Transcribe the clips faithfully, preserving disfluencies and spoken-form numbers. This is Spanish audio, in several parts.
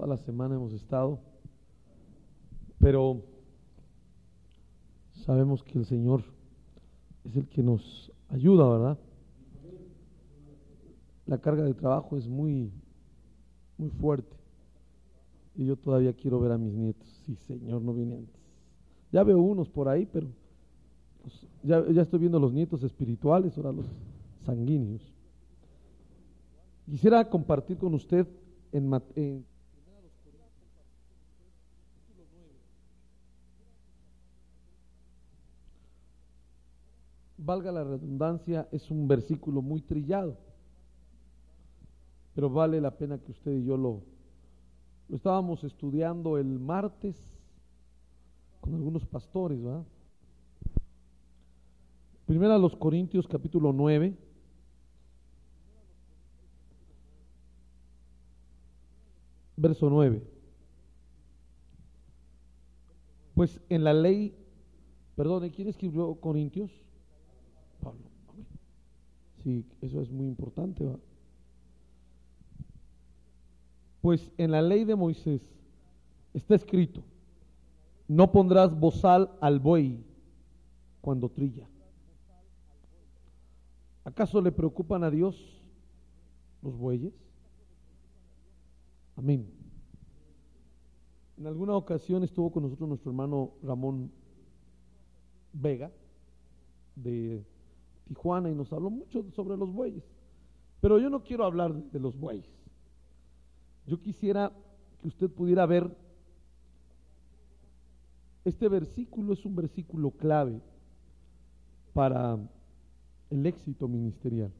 la semana hemos estado, pero sabemos que el Señor es el que nos ayuda, ¿verdad? La carga de trabajo es muy, muy fuerte. Y yo todavía quiero ver a mis nietos. Sí, Señor, no viene antes. Ya veo unos por ahí, pero pues, ya, ya estoy viendo los nietos espirituales, ahora los sanguíneos. Quisiera compartir con usted en, en valga la redundancia, es un versículo muy trillado, pero vale la pena que usted y yo lo, lo estábamos estudiando el martes con algunos pastores, ¿verdad? Primera a los Corintios capítulo nueve, verso nueve. Pues en la ley, perdón, ¿quién escribió Corintios? Pablo. Sí, eso es muy importante, ¿va? Pues en la ley de Moisés está escrito: no pondrás bozal al buey cuando trilla. ¿Acaso le preocupan a Dios los bueyes? Amén. En alguna ocasión estuvo con nosotros nuestro hermano Ramón Vega de Tijuana y nos habló mucho sobre los bueyes, pero yo no quiero hablar de los bueyes. Yo quisiera que usted pudiera ver, este versículo es un versículo clave para el éxito ministerial.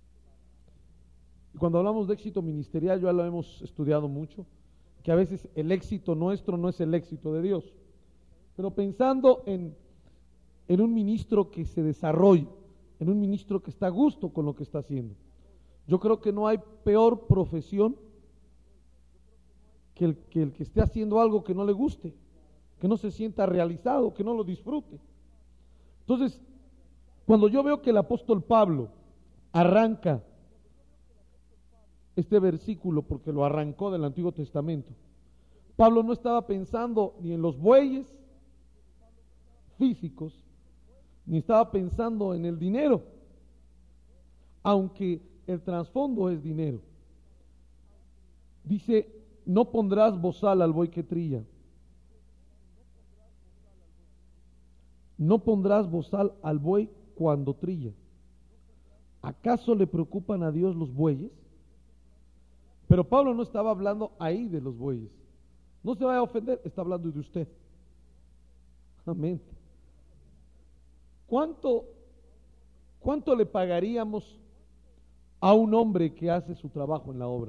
Y cuando hablamos de éxito ministerial, ya lo hemos estudiado mucho, que a veces el éxito nuestro no es el éxito de Dios, pero pensando en, en un ministro que se desarrolla, en un ministro que está a gusto con lo que está haciendo. Yo creo que no hay peor profesión que el, que el que esté haciendo algo que no le guste, que no se sienta realizado, que no lo disfrute. Entonces, cuando yo veo que el apóstol Pablo arranca este versículo, porque lo arrancó del Antiguo Testamento, Pablo no estaba pensando ni en los bueyes físicos, ni estaba pensando en el dinero, aunque el trasfondo es dinero. Dice: no pondrás bozal al buey que trilla. No pondrás bozal al buey cuando trilla. ¿Acaso le preocupan a Dios los bueyes? Pero Pablo no estaba hablando ahí de los bueyes. No se vaya a ofender, está hablando de usted. Amén. ¿Cuánto, cuánto le pagaríamos a un hombre que hace su trabajo en la obra?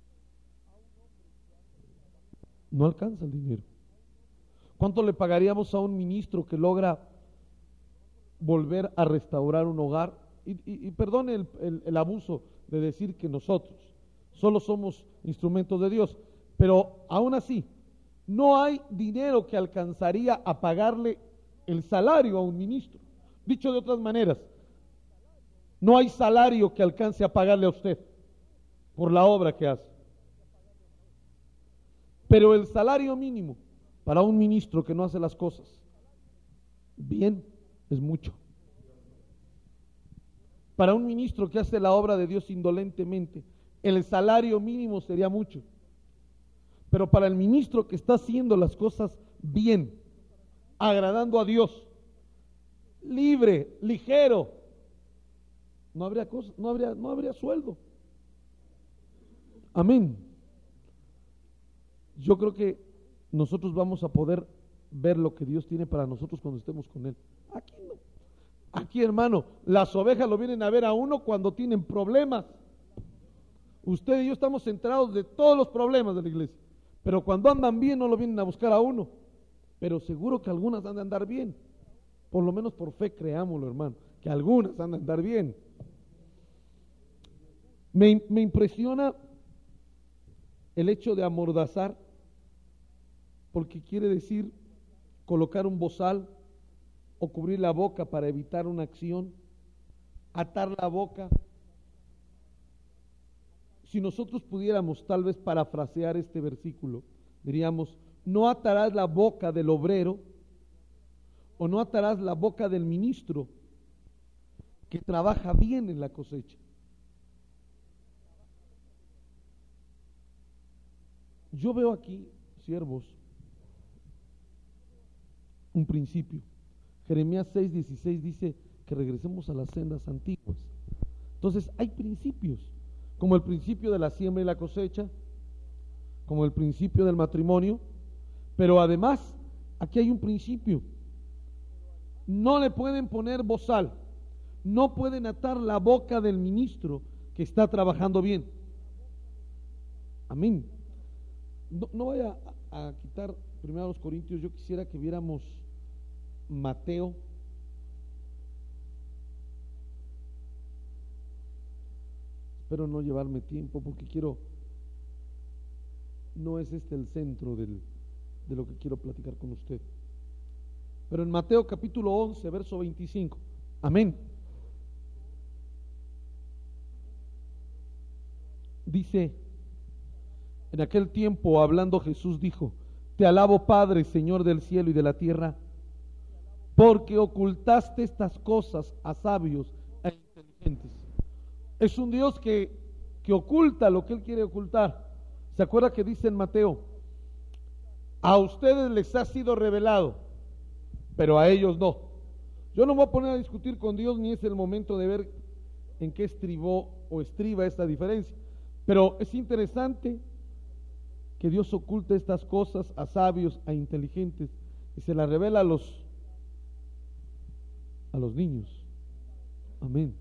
No alcanza el dinero. ¿Cuánto le pagaríamos a un ministro que logra volver a restaurar un hogar? Y, y, y perdone el, el, el abuso de decir que nosotros solo somos instrumentos de Dios, pero aún así no hay dinero que alcanzaría a pagarle el salario a un ministro. Dicho de otras maneras, no hay salario que alcance a pagarle a usted por la obra que hace. Pero el salario mínimo para un ministro que no hace las cosas bien es mucho. Para un ministro que hace la obra de Dios indolentemente, el salario mínimo sería mucho. Pero para el ministro que está haciendo las cosas bien, agradando a Dios, libre, ligero, no habría cosa, no habría, no habría sueldo. Amén. Yo creo que nosotros vamos a poder ver lo que Dios tiene para nosotros cuando estemos con Él. Aquí no. Aquí, hermano, las ovejas lo vienen a ver a uno cuando tienen problemas. Usted y yo estamos centrados de todos los problemas de la iglesia, pero cuando andan bien no lo vienen a buscar a uno. Pero seguro que algunas han de andar bien. Por lo menos por fe creámoslo, hermano, que algunas han de andar bien. Me, me impresiona el hecho de amordazar, porque quiere decir colocar un bozal o cubrir la boca para evitar una acción, atar la boca. Si nosotros pudiéramos tal vez parafrasear este versículo, diríamos, no atarás la boca del obrero o no atarás la boca del ministro que trabaja bien en la cosecha. Yo veo aquí, siervos, un principio. Jeremías seis dieciséis dice que regresemos a las sendas antiguas. Entonces hay principios, como el principio de la siembra y la cosecha, como el principio del matrimonio, pero además aquí hay un principio. No le pueden poner bozal, no pueden atar la boca del ministro que está trabajando bien. Amén. No, no vaya a, a quitar primero a los Corintios. Yo quisiera que viéramos Mateo espero no llevarme tiempo porque quiero, no es este el centro del, de lo que quiero platicar con usted, pero en Mateo capítulo once verso veinticinco, amén, dice: en aquel tiempo hablando Jesús dijo: te alabo, Padre, Señor del cielo y de la tierra, porque ocultaste estas cosas a sabios e inteligentes. Es un Dios que, que oculta lo que Él quiere ocultar. ¿Se acuerda que dice en Mateo? A ustedes les ha sido revelado, pero a ellos no. Yo no me voy a poner a discutir con Dios, ni es el momento de ver en qué estribó o estriba esta diferencia. Pero es interesante que Dios oculte estas cosas a sabios, a inteligentes, y se las revela a los a los niños. Amén.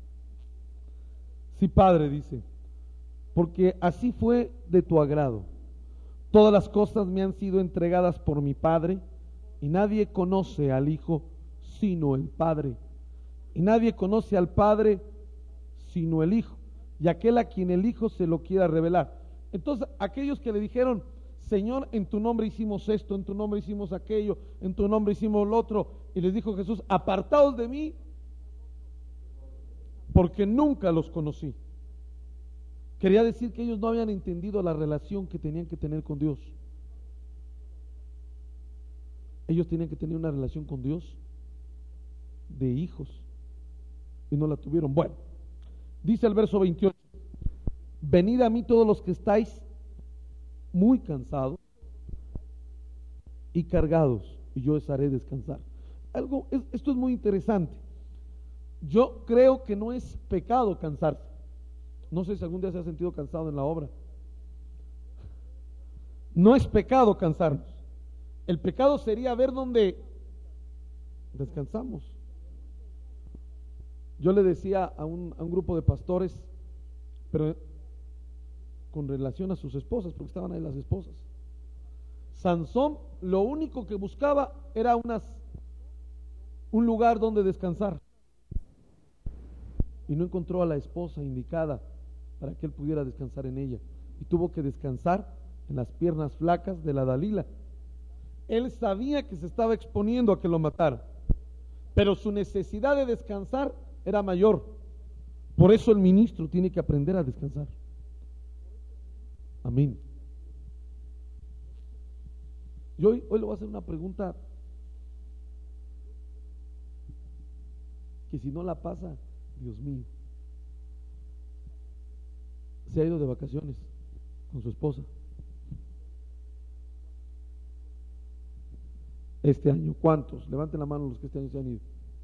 Sí, Padre, dice, porque así fue de tu agrado. Todas las cosas me han sido entregadas por mi Padre, y nadie conoce al Hijo sino el Padre, y nadie conoce al Padre sino el Hijo, y aquel a quien el Hijo se lo quiera revelar. Entonces, aquellos que le dijeron: Señor, en tu nombre hicimos esto, en tu nombre hicimos aquello, en tu nombre hicimos lo otro, y les dijo Jesús: apartaos de mí, porque nunca los conocí. Quería decir que ellos no habían entendido la relación que tenían que tener con Dios. Ellos tenían que tener una relación con Dios de hijos, y no la tuvieron. Bueno, dice el verso veintiocho: venid a mí todos los que estáis muy cansados y cargados, y yo os haré descansar. Algo, es, esto es muy interesante. Yo creo que no es pecado cansarse. No sé si algún día se ha sentido cansado en la obra. No es pecado cansarnos. El pecado sería ver dónde descansamos. Yo le decía a un, a un grupo de pastores, pero con relación a sus esposas, porque estaban ahí las esposas. Sansón lo único que buscaba era unas, un lugar donde descansar, y no encontró a la esposa indicada para que él pudiera descansar en ella, y tuvo que descansar en las piernas flacas de la Dalila. Él sabía que se estaba exponiendo a que lo mataran, pero su necesidad de descansar era mayor. Por eso el ministro tiene que aprender a descansar. Amén. Yo hoy, hoy le voy a hacer una pregunta que si no la pasa, Dios mío. Se ha ido de vacaciones con su esposa este año. ¿Cuántos? Levanten la mano los que este año se han ido.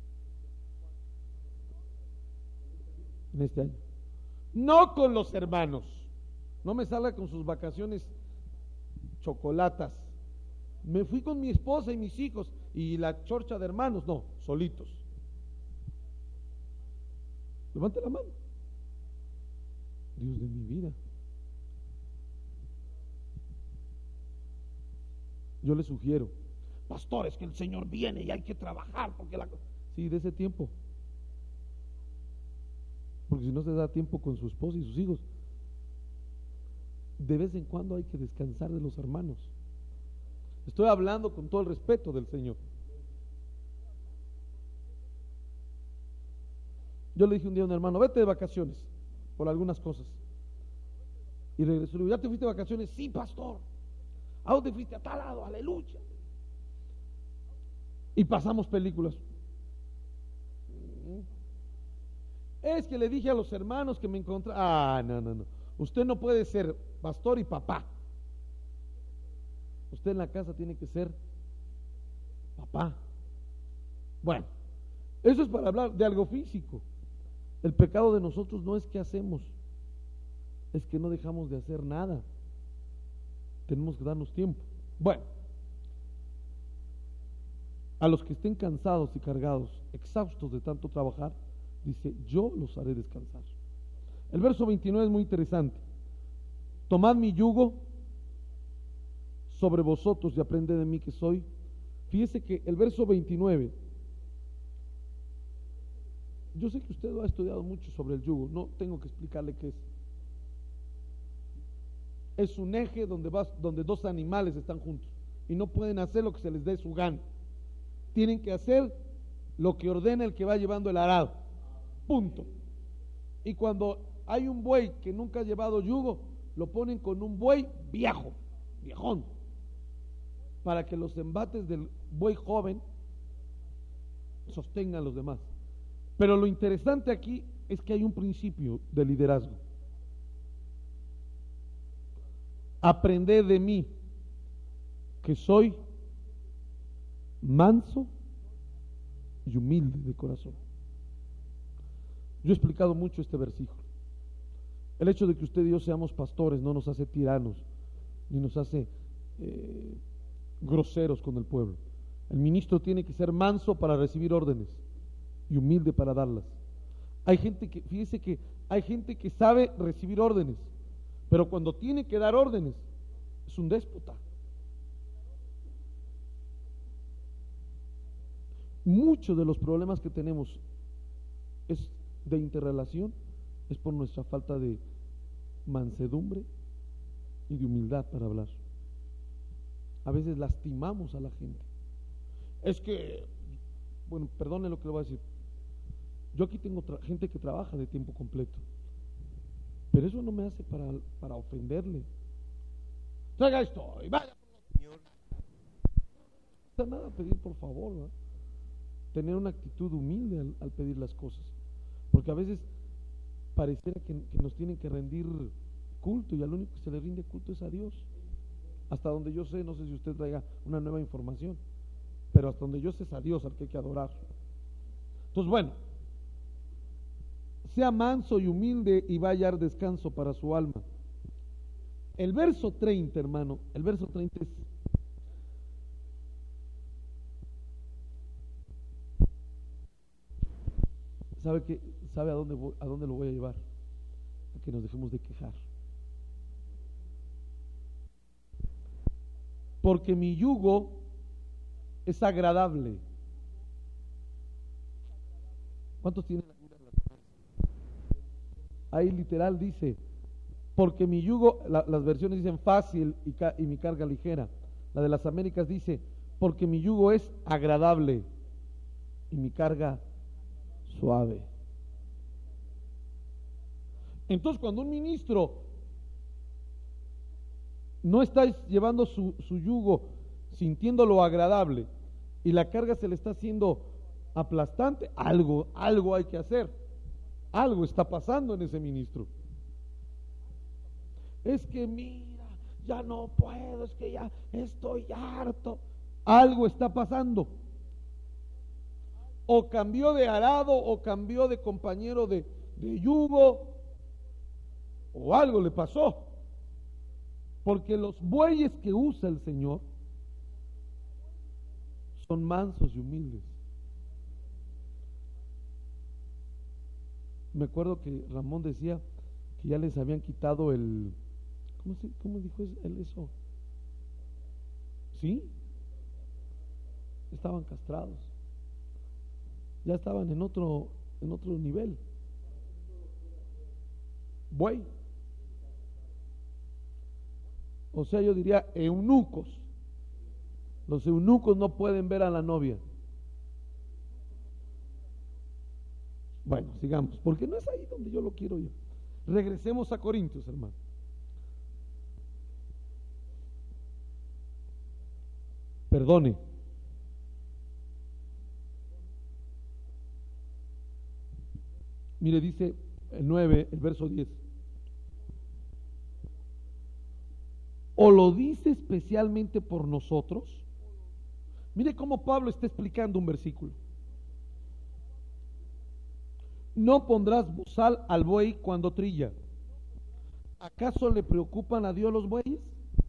En este año. No con los hermanos. No me salga con sus vacaciones chocolatas. Me fui con mi esposa y mis hijos y la chorcha de hermanos. No, solitos. Levante la mano. Dios de mi vida. Yo le sugiero: pastor, es que el Señor viene y hay que trabajar porque la... Sí, de ese tiempo, porque si no se da tiempo con su esposa y sus hijos. De vez en cuando hay que descansar de los hermanos. Estoy hablando con todo el respeto del Señor. Yo le dije un día a un hermano: vete de vacaciones por algunas cosas. Y regresó y le digo: ¿ya te fuiste de vacaciones? Sí, pastor. ¿A dónde fuiste? A tal lado, aleluya. Y pasamos películas. Es que le dije a los hermanos que me encontré. Ah, no, no, no. Usted no puede ser pastor y papá. Usted en la casa tiene que ser papá. Bueno, eso es para hablar de algo físico. El pecado de nosotros no es que hacemos, es que no dejamos de hacer nada. Tenemos que darnos tiempo. Bueno, a los que estén cansados y cargados, exhaustos de tanto trabajar, dice, yo los haré descansar. El verso veintinueve es muy interesante. Tomad mi yugo sobre vosotros y aprended de mí que soy. Fíjese que el verso veintinueve, yo sé que usted lo ha estudiado mucho sobre el yugo, no tengo que explicarle qué es. Es un eje donde, vas, donde dos animales están juntos y no pueden hacer lo que se les dé su gana. Tienen que hacer lo que ordena el que va llevando el arado. Punto. Y cuando hay un buey que nunca ha llevado yugo, lo ponen con un buey viejo, viejón, para que los embates del buey joven sostengan a los demás. Pero lo interesante aquí es que hay un principio de liderazgo. Aprended de mí que soy manso y humilde de corazón. Yo he explicado mucho este versículo. El hecho de que usted y yo seamos pastores no nos hace tiranos, ni nos hace eh, groseros con el pueblo. El ministro tiene que ser manso para recibir órdenes y humilde para darlas. Hay gente que, fíjese que hay gente que sabe recibir órdenes, pero cuando tiene que dar órdenes, es un déspota. Muchos de los problemas que tenemos es de interrelación, es por nuestra falta de mansedumbre y de humildad para hablar. A veces lastimamos a la gente. Es que, bueno, perdone lo que le voy a decir. Yo aquí tengo gente que trabaja de tiempo completo, pero eso no me hace para, para ofenderle. Traiga esto y vaya por Señor. No está nada a pedir, por favor, ¿verdad? Tener una actitud humilde al, al pedir las cosas, porque a veces pareciera que, que nos tienen que rendir culto y al único que se le rinde culto es a Dios. Hasta donde yo sé, no sé si usted traiga una nueva información, pero hasta donde yo sé es a Dios al que hay que adorar. Entonces, bueno, sea manso y humilde y va a hallar descanso para su alma. El verso treinta, hermano, el verso treinta es: ¿sabe qué? ¿Sabe a dónde voy, a dónde lo voy a llevar? A que nos dejemos de quejar. Porque mi yugo es agradable. ¿Cuántos tienen la Biblia? Ahí literal dice, porque mi yugo, la, las versiones dicen fácil y, ca, y mi carga ligera. La de las Américas dice, porque mi yugo es agradable y mi carga suave. Entonces, cuando un ministro no está llevando su, su yugo sintiéndolo agradable y la carga se le está haciendo aplastante, algo, algo hay que hacer. Algo está pasando en ese ministro. Es que mira, ya no puedo, es que ya estoy harto. Algo está pasando. O cambió de arado, o cambió de compañero de, de yugo, o algo le pasó. Porque los bueyes que usa el Señor son mansos y humildes. Me acuerdo que Ramón decía que ya les habían quitado el, ¿cómo, se, cómo dijo él eso? ¿Sí? Estaban castrados. Ya estaban en otro, en otro nivel. Buey. O sea, yo diría eunucos. Los eunucos no pueden ver a la novia. Bueno, sigamos, porque no es ahí donde yo lo quiero yo. Regresemos a Corintios, hermano. perdone. Mire, dice el nueve, el verso diez. ¿O lo dice especialmente por nosotros? Mire cómo Pablo está explicando un versículo. No pondrás bozal al buey cuando trilla. ¿Acaso le preocupan a Dios los bueyes?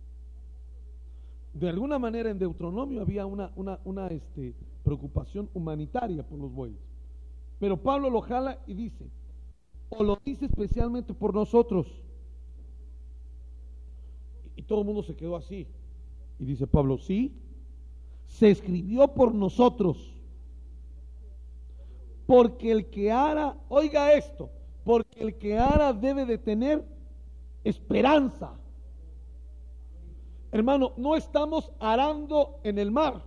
De alguna manera en Deuteronomio había una, una, una este, preocupación humanitaria por los bueyes. Pero Pablo lo jala y dice, o lo dice especialmente por nosotros. Y todo el mundo se quedó así. Y dice Pablo, sí, se escribió por nosotros. Porque el que ara, oiga esto, porque el que ara debe de tener esperanza. Hermano, no estamos arando en el mar.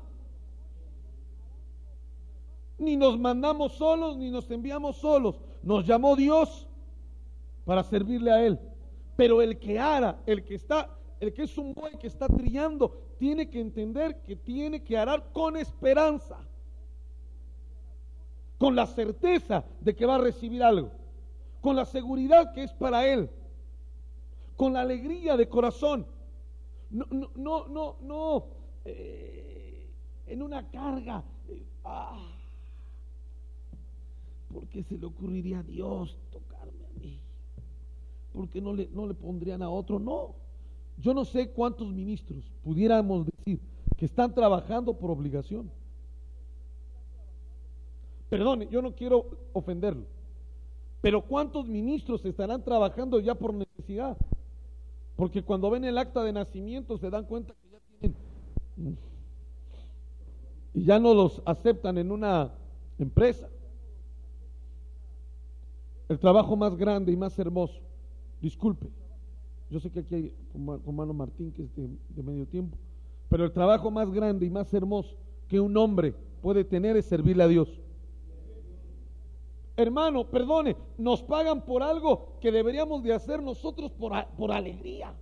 Ni nos mandamos solos, ni nos enviamos solos. Nos llamó Dios para servirle a Él. Pero el que ara, el que está, el que es un buey que está trillando, tiene que entender que tiene que arar con esperanza, con la certeza de que va a recibir algo, con la seguridad que es para él, con la alegría de corazón, no, no, no, no, no eh, en una carga. Eh, ah, ¿Por qué se le ocurriría a Dios tocarme a mí? ¿Por qué no le, no le pondrían a otro? No. Yo no sé cuántos ministros pudiéramos decir que están trabajando por obligación. Perdone, yo no quiero ofenderlo, pero ¿cuántos ministros estarán trabajando ya por necesidad? Porque cuando ven el acta de nacimiento se dan cuenta que ya tienen y ya no los aceptan en una empresa. El trabajo más grande y más hermoso, disculpe, yo sé que aquí hay con hermano Martín que es de, de medio tiempo, pero el trabajo más grande y más hermoso que un hombre puede tener es servirle a Dios. Hermano, perdone, nos pagan por algo que deberíamos de hacer nosotros por, por alegría.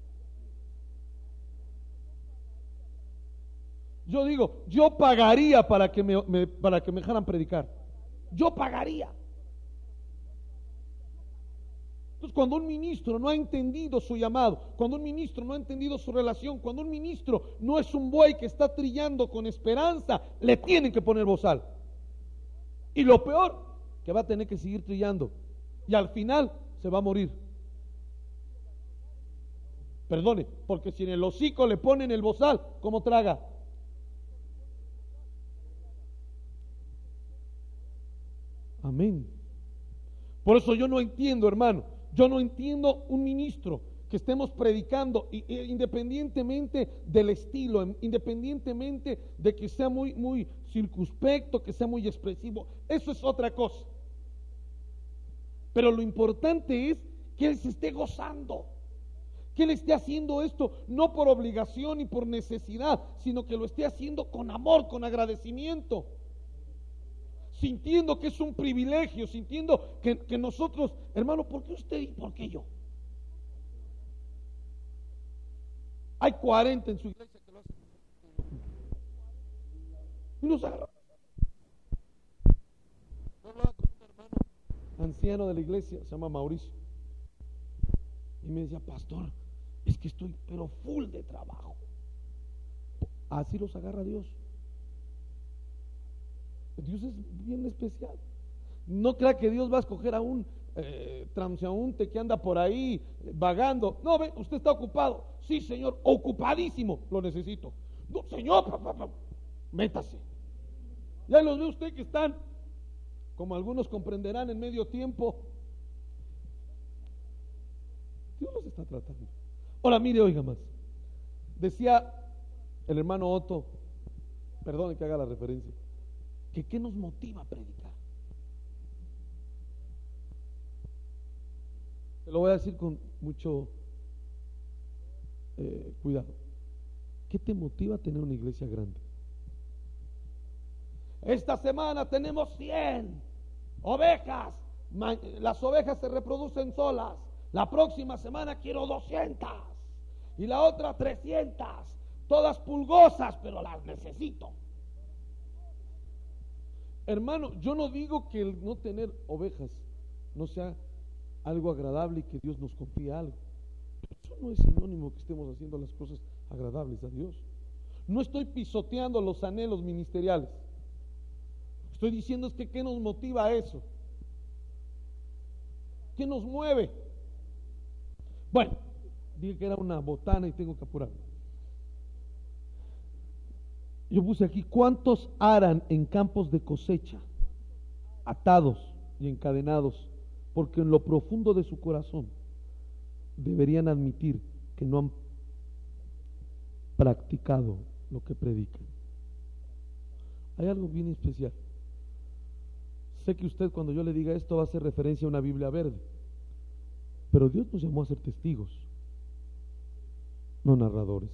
Yo digo, yo pagaría para que me, me, para que me dejaran predicar. Yo pagaría. Entonces, cuando un ministro no ha entendido su llamado, cuando un ministro no ha entendido su relación, cuando un ministro no es un buey que está trillando con esperanza, le tienen que poner bozal. Y lo peor, que va a tener que seguir trillando y al final se va a morir. Perdone, porque si en el hocico le ponen el bozal, ¿cómo traga? Amén. Por eso yo no entiendo, hermano, yo no entiendo un ministro que estemos predicando independientemente del estilo, independientemente de que sea muy, muy circunspecto, que sea muy expresivo. Eso es otra cosa. Pero lo importante es que él se esté gozando, que él esté haciendo esto no por obligación ni por necesidad, sino que lo esté haciendo con amor, con agradecimiento, sintiendo que es un privilegio, sintiendo que, que nosotros, hermano, ¿por qué usted y por qué yo? Hay cuarenta en su iglesia que lo hacen y nos agarran. Yo hablaba con un hermano anciano de la iglesia, se llama Mauricio, y me decía, pastor, es que estoy pero full de trabajo. Así los agarra Dios. Dios es bien especial. No crea que Dios va a escoger a un eh, transeúnte que anda por ahí eh, vagando. No, ve, usted está ocupado. Sí, señor, ocupadísimo, lo necesito. No, señor, pa, pa, pa, métase. Ya los ve usted que están, como algunos comprenderán, en medio tiempo. Dios los está tratando. Ahora, mire, oiga más. Decía el hermano Otto, perdone que haga la referencia, que qué nos motiva a predicar. Te lo voy a decir con mucho eh, cuidado. ¿Qué te motiva a tener una iglesia grande? Esta semana tenemos cien ovejas. Las ovejas se reproducen solas. La próxima semana quiero doscientas y la otra trescientas. todas pulgosas, pero las necesito. Hermano, yo no digo que el no tener ovejas no sea algo agradable y que Dios nos confíe algo. Eso no es sinónimo que estemos haciendo las cosas agradables a Dios. No estoy pisoteando los anhelos ministeriales. Estoy diciendo es que ¿qué nos motiva a eso? ¿Qué nos mueve? Bueno, dije que era una botana y tengo que apurar. Yo puse aquí, ¿cuántos aran en campos de cosecha, atados y encadenados, porque en lo profundo de su corazón deberían admitir que no han practicado lo que predican? Hay algo bien especial. Sé que usted, cuando yo le diga esto, va a hacer referencia a una Biblia verde, pero Dios nos llamó a ser testigos, no narradores.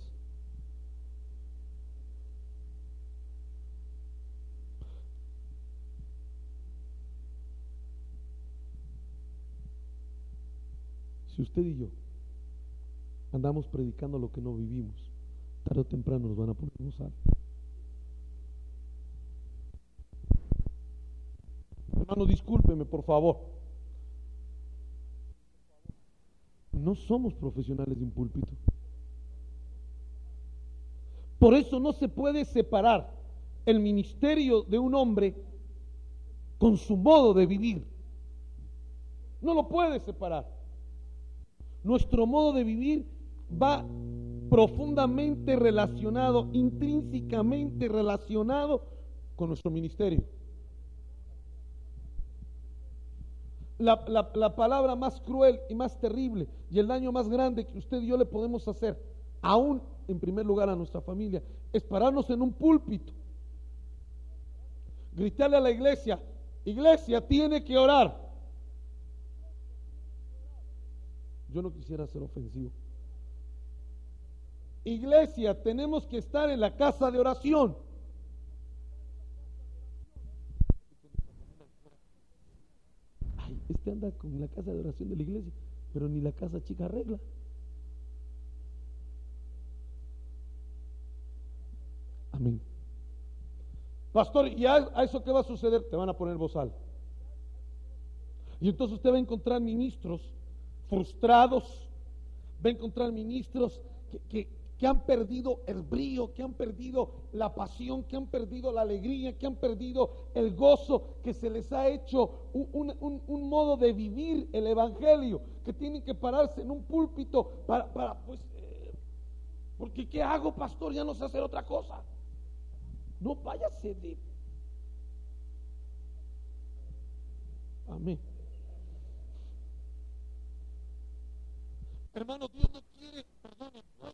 Si usted y yo andamos predicando lo que no vivimos, tarde o temprano nos van a poner a gozar. Hermano, discúlpeme, por favor. No somos profesionales de un púlpito. Por eso no se puede separar el ministerio de un hombre con su modo de vivir. No lo puede separar. Nuestro modo de vivir va profundamente relacionado, intrínsecamente relacionado con nuestro ministerio. La, la, la palabra más cruel y más terrible y el daño más grande que usted y yo le podemos hacer, aún en primer lugar a nuestra familia, es pararnos en un púlpito, gritarle a la iglesia: iglesia, tiene que orar. Yo no quisiera ser ofensivo. Iglesia, tenemos que estar en la casa de oración. Ay, este anda con la casa de oración de la iglesia, pero ni la casa chica arregla. Amén. Pastor, ¿y a, a eso qué va a suceder? Te van a poner bozal. Y entonces usted va a encontrar ministros frustrados, va a encontrar ministros que, que, que han perdido el brío, que han perdido la pasión, que han perdido la alegría, que han perdido el gozo, que se les ha hecho un, un, un, un modo de vivir el evangelio, que tienen que pararse en un púlpito para, para pues, eh, porque ¿qué hago, pastor? Ya no sé hacer otra cosa. No vaya a ceder. Amén. Hermano, Dios no quiere, perdone, no hay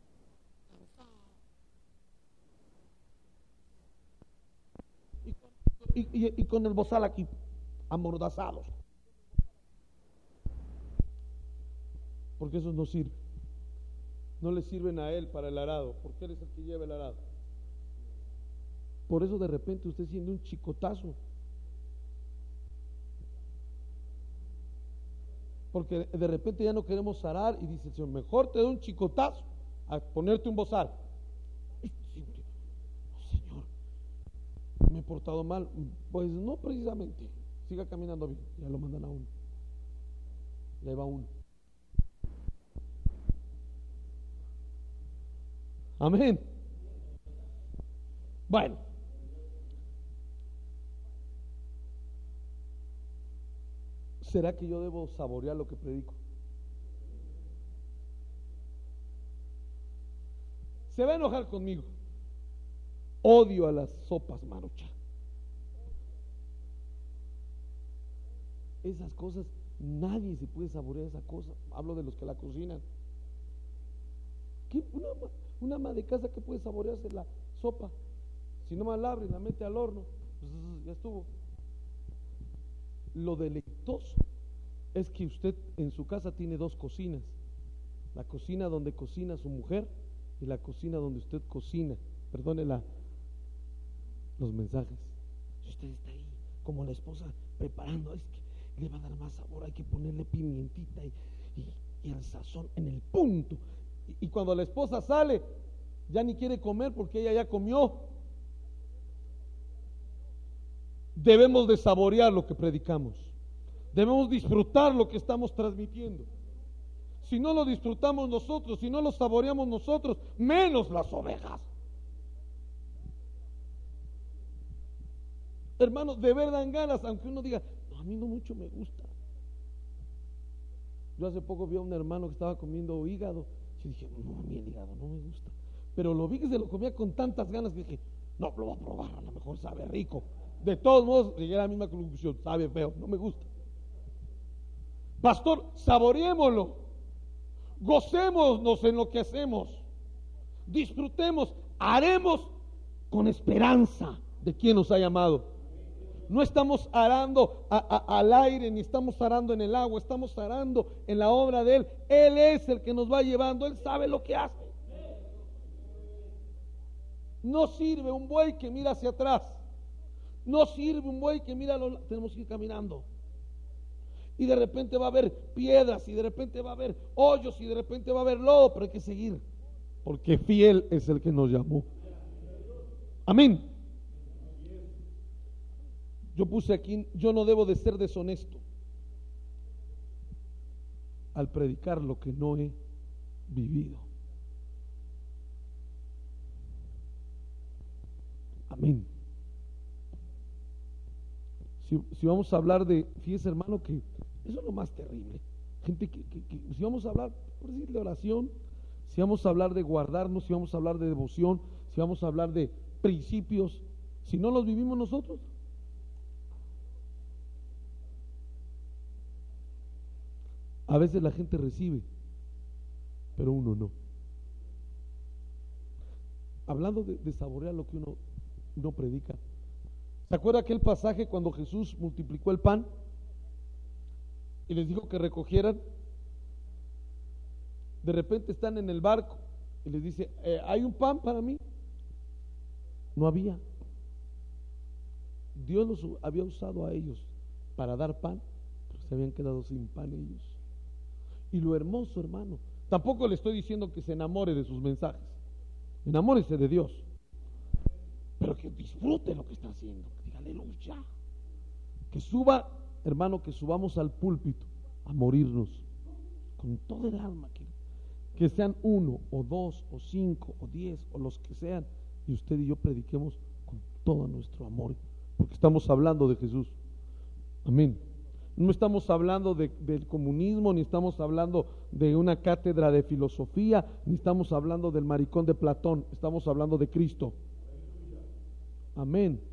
que... y, con, y, y, y con el bozal aquí, amordazados. Porque eso no sirve. No le sirven a él para el arado, porque él es el que lleva el arado. Por eso de repente usted siente un chicotazo. Porque de repente ya no queremos arar y dice el Señor: mejor te doy un chicotazo a ponerte un bozal. Señor, me he portado mal. Pues no precisamente. Siga caminando bien. Ya lo mandan a uno. Ya va uno. Amén. Bueno. ¿Será que yo debo saborear lo que predico? Se va a enojar conmigo. Odio a las sopas marucha. Esas cosas, nadie se puede saborear esa cosa. Hablo de los que la cocinan. ¿Qué? Una, una ama de casa que puede saborearse la sopa. Si no más la abre y la mete al horno, pues ya estuvo. Lo deleitoso es que usted en su casa tiene dos cocinas: la cocina donde cocina su mujer y la cocina donde usted cocina. Perdone la, los mensajes. Si usted está ahí como la esposa preparando, es que le va a dar más sabor, hay que ponerle pimientita y, y, y el sazón en el punto. Y, y cuando la esposa sale, ya ni quiere comer porque ella ya comió. Debemos de saborear lo que predicamos, debemos disfrutar lo que estamos transmitiendo. Si no lo disfrutamos nosotros, si no lo saboreamos nosotros, menos las ovejas. Hermanos, de verdad dan ganas, aunque uno diga, no, a mí no mucho me gusta. Yo hace poco vi a un hermano que estaba comiendo hígado y dije, no, a mí el hígado no me gusta. Pero lo vi que se lo comía con tantas ganas que dije, no, lo voy a probar, a lo mejor sabe rico. De todos modos, llegué a la misma conclusión, sabe feo, no me gusta. Pastor, saboreémoslo, gocémonos en lo que hacemos, disfrutemos, haremos con esperanza de quien nos ha llamado. No estamos arando a, a, al aire, ni estamos arando en el agua, estamos arando en la obra de Él. Él es el que nos va llevando, Él sabe lo que hace. No sirve un buey que mira hacia atrás, no sirve un buey que mira, lo, tenemos que ir caminando. Y de repente va a haber piedras, y de repente va a haber hoyos, y de repente va a haber lodo, pero hay que seguir, porque fiel es el que nos llamó. Amén. Yo puse aquí, yo no debo de ser deshonesto al predicar lo que no he vivido. Amén. Si, si vamos a hablar de, fíjese hermano, que eso es lo más terrible. Gente que, que, que si vamos a hablar, por decir, de oración, si vamos a hablar de guardarnos, si vamos a hablar de devoción, si vamos a hablar de principios, si no los vivimos nosotros, a veces la gente recibe, pero uno no. Hablando de, de saborear lo que uno no predica, ¿se acuerda aquel pasaje cuando Jesús multiplicó el pan y les dijo que recogieran? De repente están en el barco y les dice, eh, ¿hay un pan para mí? No había. Dios los había usado a ellos para dar pan, pero se habían quedado sin pan ellos. Y lo hermoso, hermano, tampoco le estoy diciendo que se enamore de sus mensajes, enamórese de Dios, pero que disfrute lo que está haciendo, que diga aleluya, que suba, hermano, que subamos al púlpito a morirnos con todo el alma, que, que sean uno o dos o cinco o diez o los que sean, y usted y yo prediquemos con todo nuestro amor, porque estamos hablando de Jesús. Amén. No estamos hablando de, del comunismo, ni estamos hablando de una cátedra de filosofía, ni estamos hablando del maricón de Platón, estamos hablando de Cristo. Amén.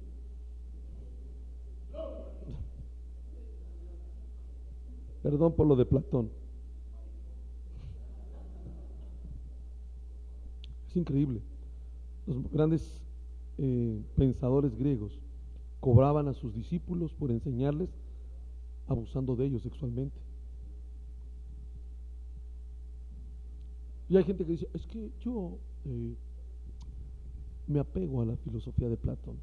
Perdón por lo de Platón. Es increíble. Los grandes eh, pensadores griegos cobraban a sus discípulos por enseñarles, abusando de ellos sexualmente. Y hay gente que dice, es que yo eh, me apego a la filosofía de Platón.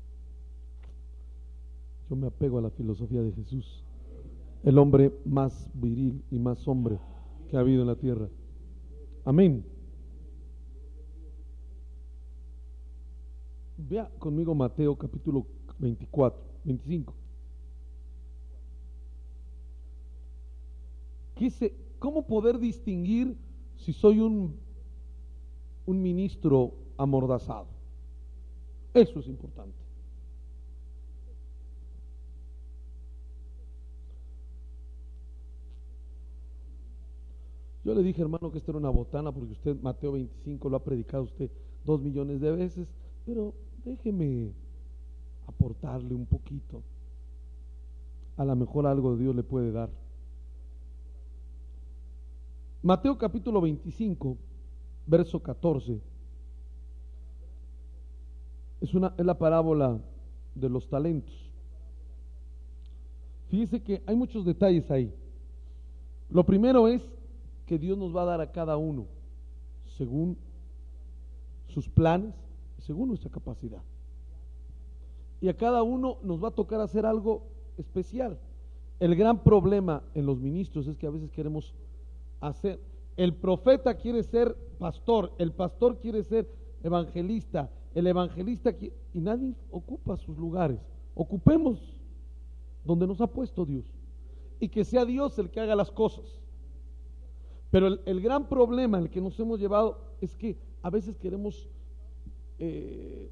Yo me apego a la filosofía de Jesús, el hombre más viril y más hombre que ha habido en la tierra. Amén. Vea conmigo Mateo capítulo veinticuatro, veinticinco. Quise, ¿cómo poder distinguir si soy un, un ministro amordazado? Eso es importante. Yo le dije, hermano, que esto era una botana, porque usted Mateo veinticinco lo ha predicado usted dos millones de veces, pero déjeme aportarle un poquito. A lo mejor algo de Dios le puede dar. Mateo capítulo veinticinco, verso catorce, es, una, es la parábola de los talentos. Fíjese que hay muchos detalles ahí. Lo primero es que Dios nos va a dar a cada uno según sus planes, según nuestra capacidad. Y a cada uno nos va a tocar hacer algo especial. El gran problema en los ministros es que a veces queremos hacer, el profeta quiere ser pastor, el pastor quiere ser evangelista, el evangelista, y nadie ocupa sus lugares. Ocupemos donde nos ha puesto Dios, y que sea Dios el que haga las cosas. Pero el, el gran problema el que nos hemos llevado es que a veces queremos eh,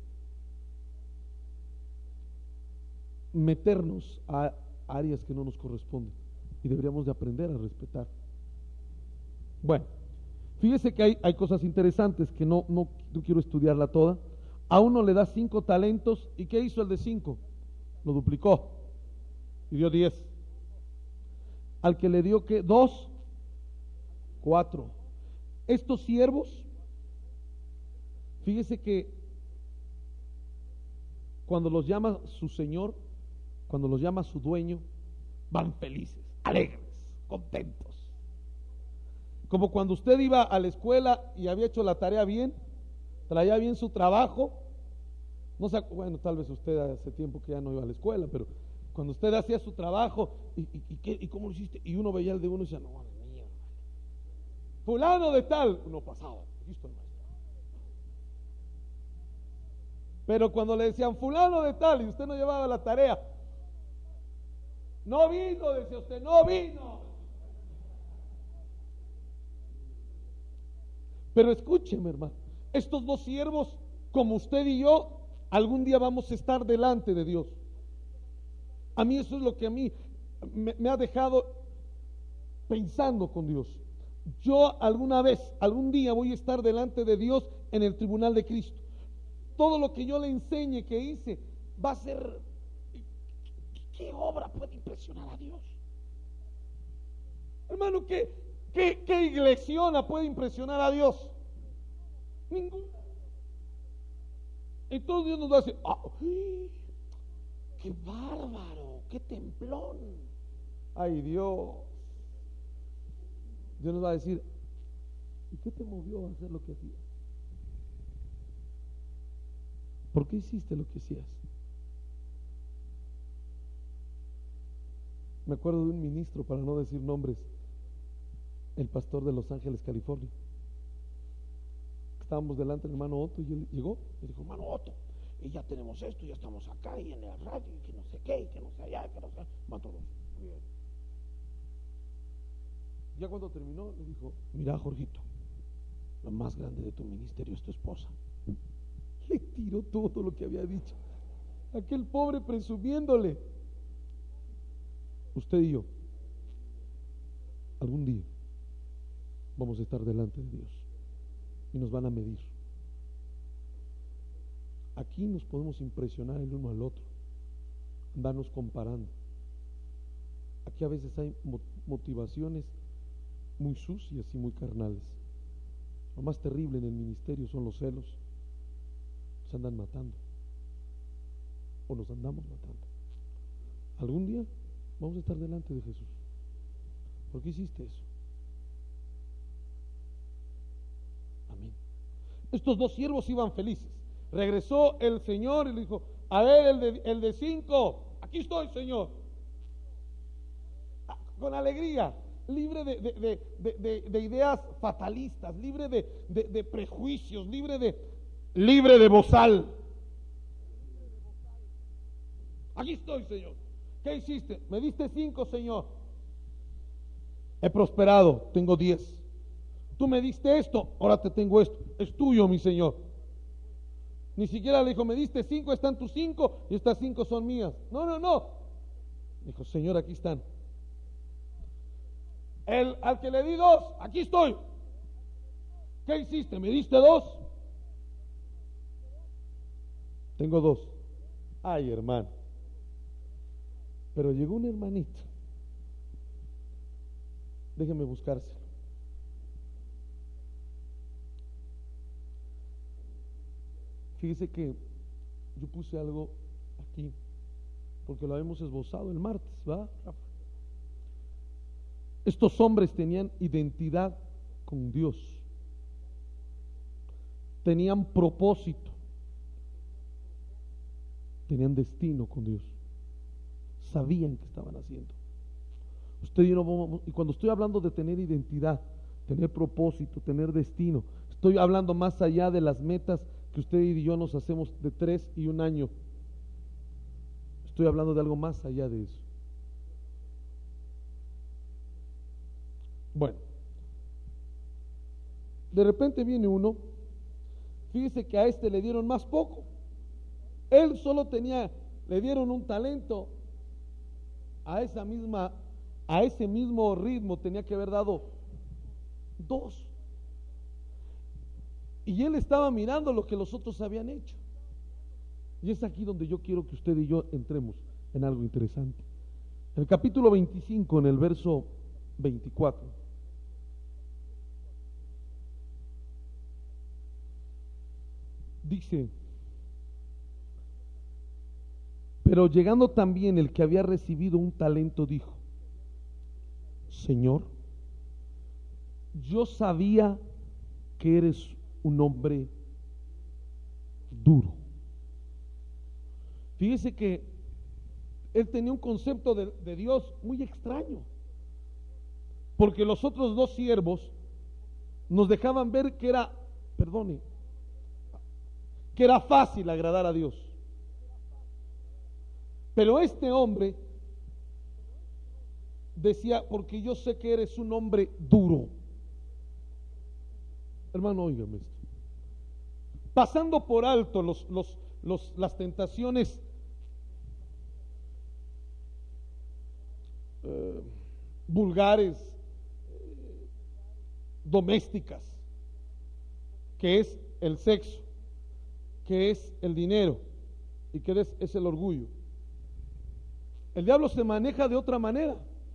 meternos a áreas que no nos corresponden, y deberíamos de aprender a respetar. Bueno, fíjese que hay, hay cosas interesantes que no, no, no quiero estudiarla toda. A uno le da cinco talentos, ¿y qué hizo el de cinco? Lo duplicó y dio diez. Al que le dio, ¿qué? Dos, cuatro. Estos siervos, fíjese que cuando los llama su señor, cuando los llama su dueño, van felices, alegres, contentos. Como cuando usted iba a la escuela y había hecho la tarea bien, traía bien su trabajo. No sé, bueno, tal vez usted hace tiempo que ya no iba a la escuela, pero cuando usted hacía su trabajo, ¿y, y, y, qué, y cómo lo hiciste? Y uno veía el de uno y decía, no, madre mía, fulano de tal, uno pasaba, aquí estoy, maestro. Pero cuando le decían fulano de tal y usted no llevaba la tarea, no vino, decía usted, no vino. Pero escúcheme, hermano, estos dos siervos, como usted y yo, algún día vamos a estar delante de Dios. A mí eso es lo que a mí me, me ha dejado pensando con Dios. Yo alguna vez, algún día voy a estar delante de Dios en el tribunal de Cristo. Todo lo que yo le enseñe que hice va a ser... ¿Qué obra puede impresionar a Dios? Hermano, ¿qué, qué, qué iglesiona puede impresionar a Dios? Ninguna. Entonces Dios nos va a decir, oh, ¡qué bárbaro! ¡Qué templón! ¡Ay, Dios! Dios nos va a decir, ¿y qué te movió a hacer lo que hacías? ¿Por qué hiciste lo que hacías? Me acuerdo de un ministro, para no decir nombres, el pastor de Los Ángeles, California. Estábamos delante del hermano Otto y él llegó y dijo, hermano Otto, y ya tenemos esto, ya estamos acá y en el radio y que no sé qué, y que no sé allá, y que no sé, va todos. Ya cuando terminó le dijo, mira, Jorgito, lo más grande de tu ministerio es tu esposa. Le tiró todo lo que había dicho, aquel pobre presumiéndole. Usted y yo, algún día vamos a estar delante de Dios y nos van a medir. Aquí nos podemos impresionar el uno al otro, andarnos comparando. Aquí a veces hay motivaciones muy sucias y muy carnales. Lo más terrible en el ministerio son los celos. Nos andan matando, o nos andamos matando. Algún día vamos a estar delante de Jesús. ¿Por qué hiciste eso? Amén. Estos dos siervos iban felices. Regresó el Señor y le dijo, a ver, el de, el de cinco, aquí estoy, Señor. Con alegría, libre de, de, de, de, de, de ideas fatalistas, libre de, de, de prejuicios, libre de, libre de bozal. Aquí estoy, Señor. ¿Qué hiciste? Me diste cinco, Señor. He prosperado, tengo diez. Tú me diste esto, ahora te tengo esto. Es tuyo, mi Señor. Ni siquiera le dijo, me diste cinco, están tus cinco y estas cinco son mías. No, no, no. Dijo, Señor, aquí están. El, al que le di dos, aquí estoy. ¿Qué hiciste? ¿Me diste dos? Tengo dos. Ay, hermano. Pero llegó un hermanito. Déjeme buscárselo. Fíjese que yo puse algo aquí, porque lo habíamos esbozado el martes, ¿verdad, Rafa? Estos hombres tenían identidad con Dios, tenían propósito, tenían destino con Dios, sabían qué estaban haciendo. Usted y yo no vamos, y cuando estoy hablando de tener identidad, tener propósito, tener destino, estoy hablando más allá de las metas que usted y yo nos hacemos de tres y un año. Estoy hablando de algo más allá de eso. Bueno, de repente viene uno, fíjese que a este le dieron más poco. Él solo tenía, le dieron un talento. A esa misma, a ese mismo ritmo tenía que haber dado dos. Y él estaba mirando lo que los otros habían hecho. Y es aquí donde yo quiero que usted y yo entremos en algo interesante. En el capítulo veinticinco, en el verso veinticuatro. Dice: pero llegando también el que había recibido un talento, dijo: Señor, yo sabía que eres un hombre duro. Fíjese que él tenía un concepto de, de Dios muy extraño, porque los otros dos siervos nos dejaban ver que era, perdone, que era fácil agradar a Dios. Pero este hombre decía: porque yo sé que eres un hombre duro. Hermano, óigame esto. Pasando por alto los, los, los, las tentaciones eh, vulgares, eh, domésticas, que es el sexo, que es el dinero y que es, es el orgullo. El diablo se maneja de otra manera.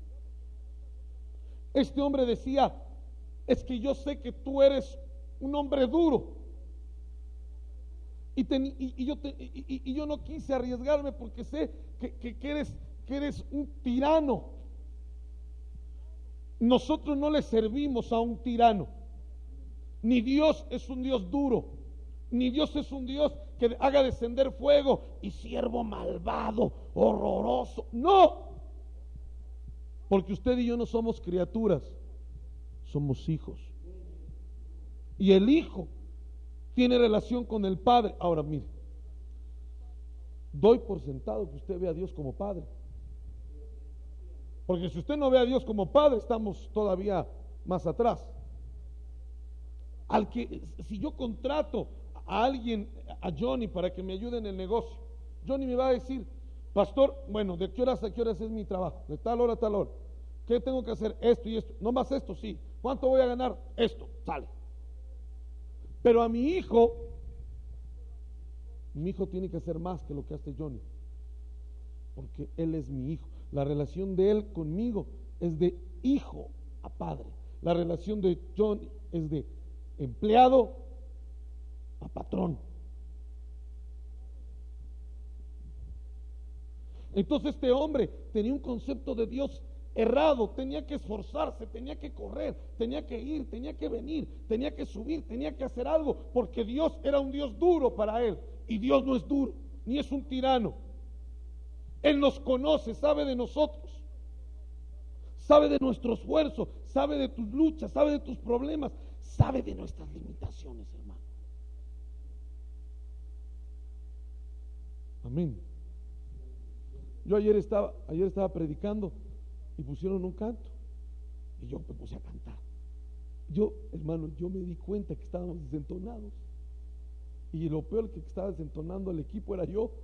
Este hombre decía: es que yo sé que tú eres un hombre duro y, ten, y, y, yo, te, y, y yo no quise arriesgarme porque sé que, que, que, eres, que eres un tirano. Nosotros no le servimos a un tirano, ni Dios es un Dios duro, ni Dios es un Dios que haga descender fuego y siervo malvado, horroroso. No, porque usted y yo no somos criaturas, somos hijos. Y el hijo tiene relación con el padre. Ahora mire, doy por sentado que usted ve a Dios como padre, porque si usted no ve a Dios como padre, estamos todavía más atrás. Al que, si yo contrato a alguien, a Johnny, para que me ayude en el negocio, Johnny me va a decir: pastor, bueno, ¿de qué horas a qué horas es mi trabajo? De tal hora a tal hora. ¿Qué tengo que hacer? Esto y esto. No más esto, sí. ¿Cuánto voy a ganar? Esto, sale. Pero a mi hijo, mi hijo tiene que hacer más que lo que hace Johnny, porque él es mi hijo. La relación de él conmigo es de hijo a padre. La relación de Johnny es de empleado a patrón. Entonces este hombre tenía un concepto de Dios errado, tenía que esforzarse, tenía que correr, tenía que ir, tenía que venir, tenía que subir, tenía que hacer algo, porque Dios era un Dios duro para él, y Dios no es duro, ni es un tirano. Él nos conoce, sabe de nosotros, sabe de nuestro esfuerzo, sabe de tus luchas, sabe de tus problemas, sabe de nuestras limitaciones, hermano. Amén. Yo ayer estaba, ayer estaba predicando y pusieron un canto y yo me puse a cantar. Yo, hermano, yo me di cuenta que estábamos desentonados, y lo peor que estaba desentonando el equipo era yo.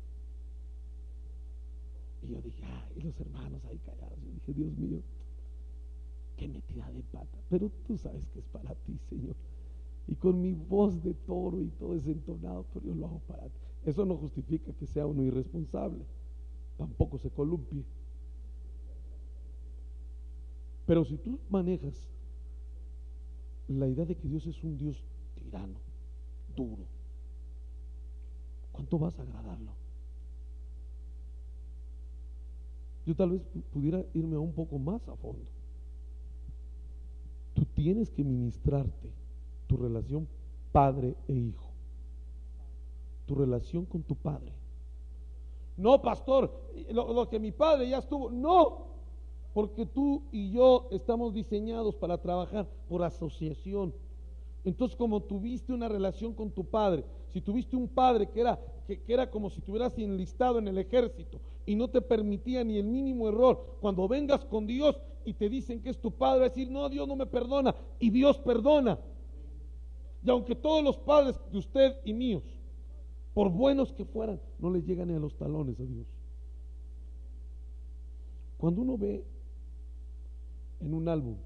Y yo dije: ay, los hermanos ahí callados. Yo dije: Dios mío, qué metida de pata, pero tú sabes que es para ti, Señor. Y con mi voz de toro y todo desentonado, pero yo lo hago para ti. Eso no justifica que sea uno irresponsable, tampoco se columpie. Pero si tú manejas la idea de que Dios es un Dios tirano, duro, ¿cuánto vas a agradarlo? Yo tal vez pudiera irme un poco más a fondo. Tú tienes que ministrarte tu relación padre e hijo, tu relación con tu padre. No, pastor, lo, lo que mi padre ya estuvo. No, porque tú y yo estamos diseñados para trabajar por asociación. Entonces, como tuviste una relación con tu padre, si tuviste un padre que era, que, que era como si estuvieras enlistado en el ejército y no te permitía ni el mínimo error, cuando vengas con Dios y te dicen que es tu padre, vas a decir, no, Dios no me perdona, y Dios perdona. Y aunque todos los padres de usted y míos, por buenos que fueran, no les llegan ni a los talones a Dios. Cuando uno ve en un álbum,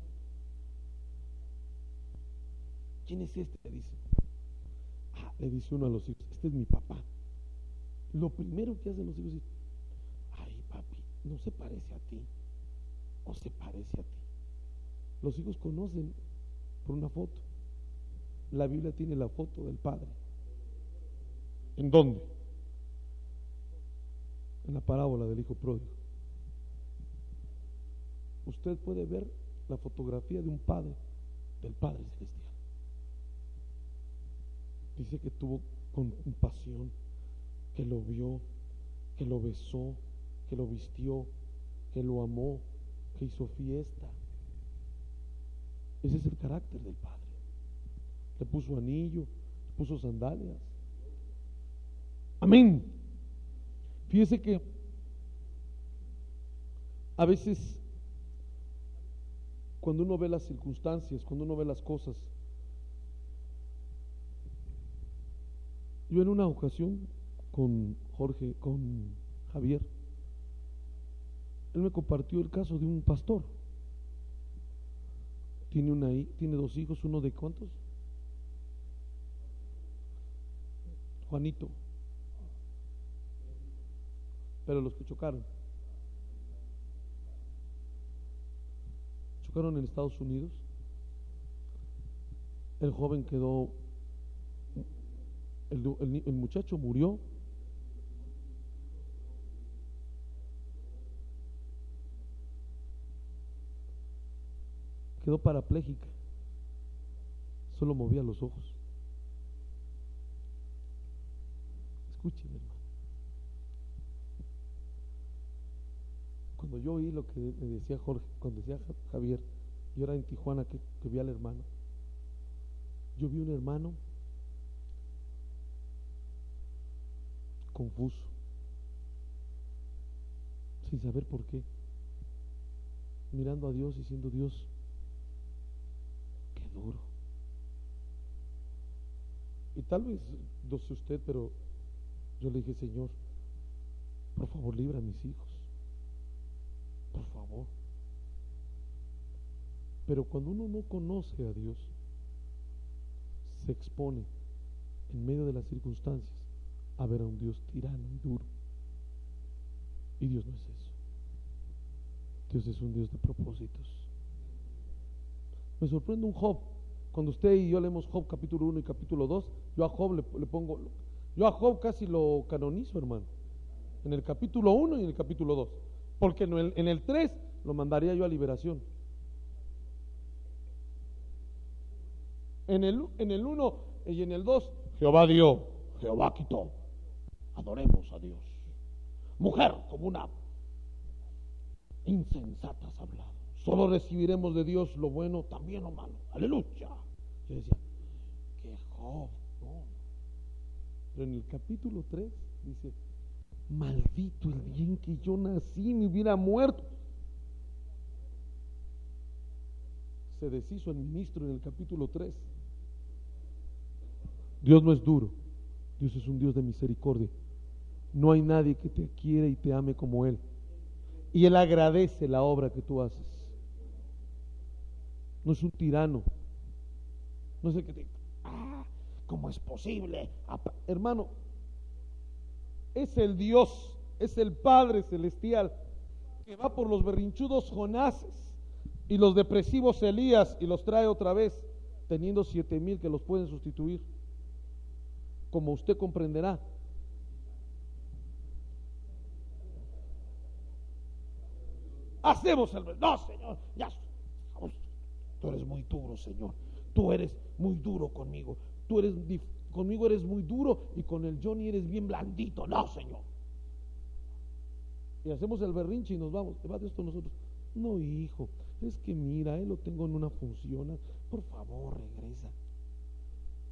¿quién es este? Le dice, ah, le dice uno a los hijos, este es mi papá. Lo primero que hacen los hijos es, ay papi, no se parece a ti, o se parece a ti. Los hijos conocen por una foto. La Biblia tiene la foto del padre. ¿En dónde? En la parábola del hijo pródigo. Usted puede ver la fotografía de un padre, del Padre Celestial. Dice que tuvo compasión, que lo vio, que lo besó, que lo vistió, que lo amó, que hizo fiesta. Ese es el carácter del Padre. Le puso anillo, le puso sandalias. Amén. Fíjese que a veces cuando uno ve las circunstancias, cuando uno ve las cosas, yo en una ocasión con Jorge, con Javier, él me compartió el caso de un pastor. Tiene una, tiene dos hijos, uno de ¿cuántos? Juanito. Pero los que chocaron, chocaron en Estados Unidos. El joven quedó, el, el, el muchacho murió. Quedó parapléjica, solo movía los ojos. Escúcheme, hermano. Cuando yo oí lo que me decía Jorge, cuando decía Javier, yo era en Tijuana que, que vi al hermano. Yo vi un hermano confuso, sin saber por qué, mirando a Dios y diciendo, Dios, qué duro. Y tal vez no sé usted, pero yo le dije, Señor, por favor, libra a mis hijos, por favor. Pero cuando uno no conoce a Dios, se expone en medio de las circunstancias a ver a un Dios tirano y duro. Y Dios no es eso. Dios es un Dios de propósitos. Me sorprende un Job. Cuando usted y yo leemos Job capítulo uno y capítulo dos, yo a Job le, le pongo, yo a Job casi lo canonizo, hermano, en el capítulo uno y en el capítulo dos, porque en el, en el tres lo mandaría yo a liberación. En el, en el uno y en el dos, Jehová dio, Jehová quitó, adoremos a Dios. Mujer como una insensata has hablado, solo recibiremos de Dios lo bueno, también lo malo. Aleluya. Yo decía, que Job, no. Pero en el capítulo tres dice, maldito el día en que yo nací, me hubiera muerto. Se deshizo el ministro en el capítulo tres. Dios no es duro, Dios es un Dios de misericordia. No hay nadie que te quiera y te ame como Él. Y Él agradece la obra que tú haces. No es un tirano. No sé qué te... Ah, ¿cómo es posible? Hermano, es el Dios, es el Padre Celestial que va por los berrinchudos Jonases y los depresivos Elías y los trae otra vez, teniendo siete mil que los pueden sustituir. Como usted comprenderá. Hacemos el... No, Señor, ya. Tú eres muy duro, Señor. Tú eres muy duro conmigo. Tú eres conmigo eres muy duro y con el Johnny eres bien blandito. No, Señor. Y hacemos el berrinche y nos vamos. ¿Va de esto nosotros? No, hijo, es que mira, él lo tengo en una función. Por favor, regresa.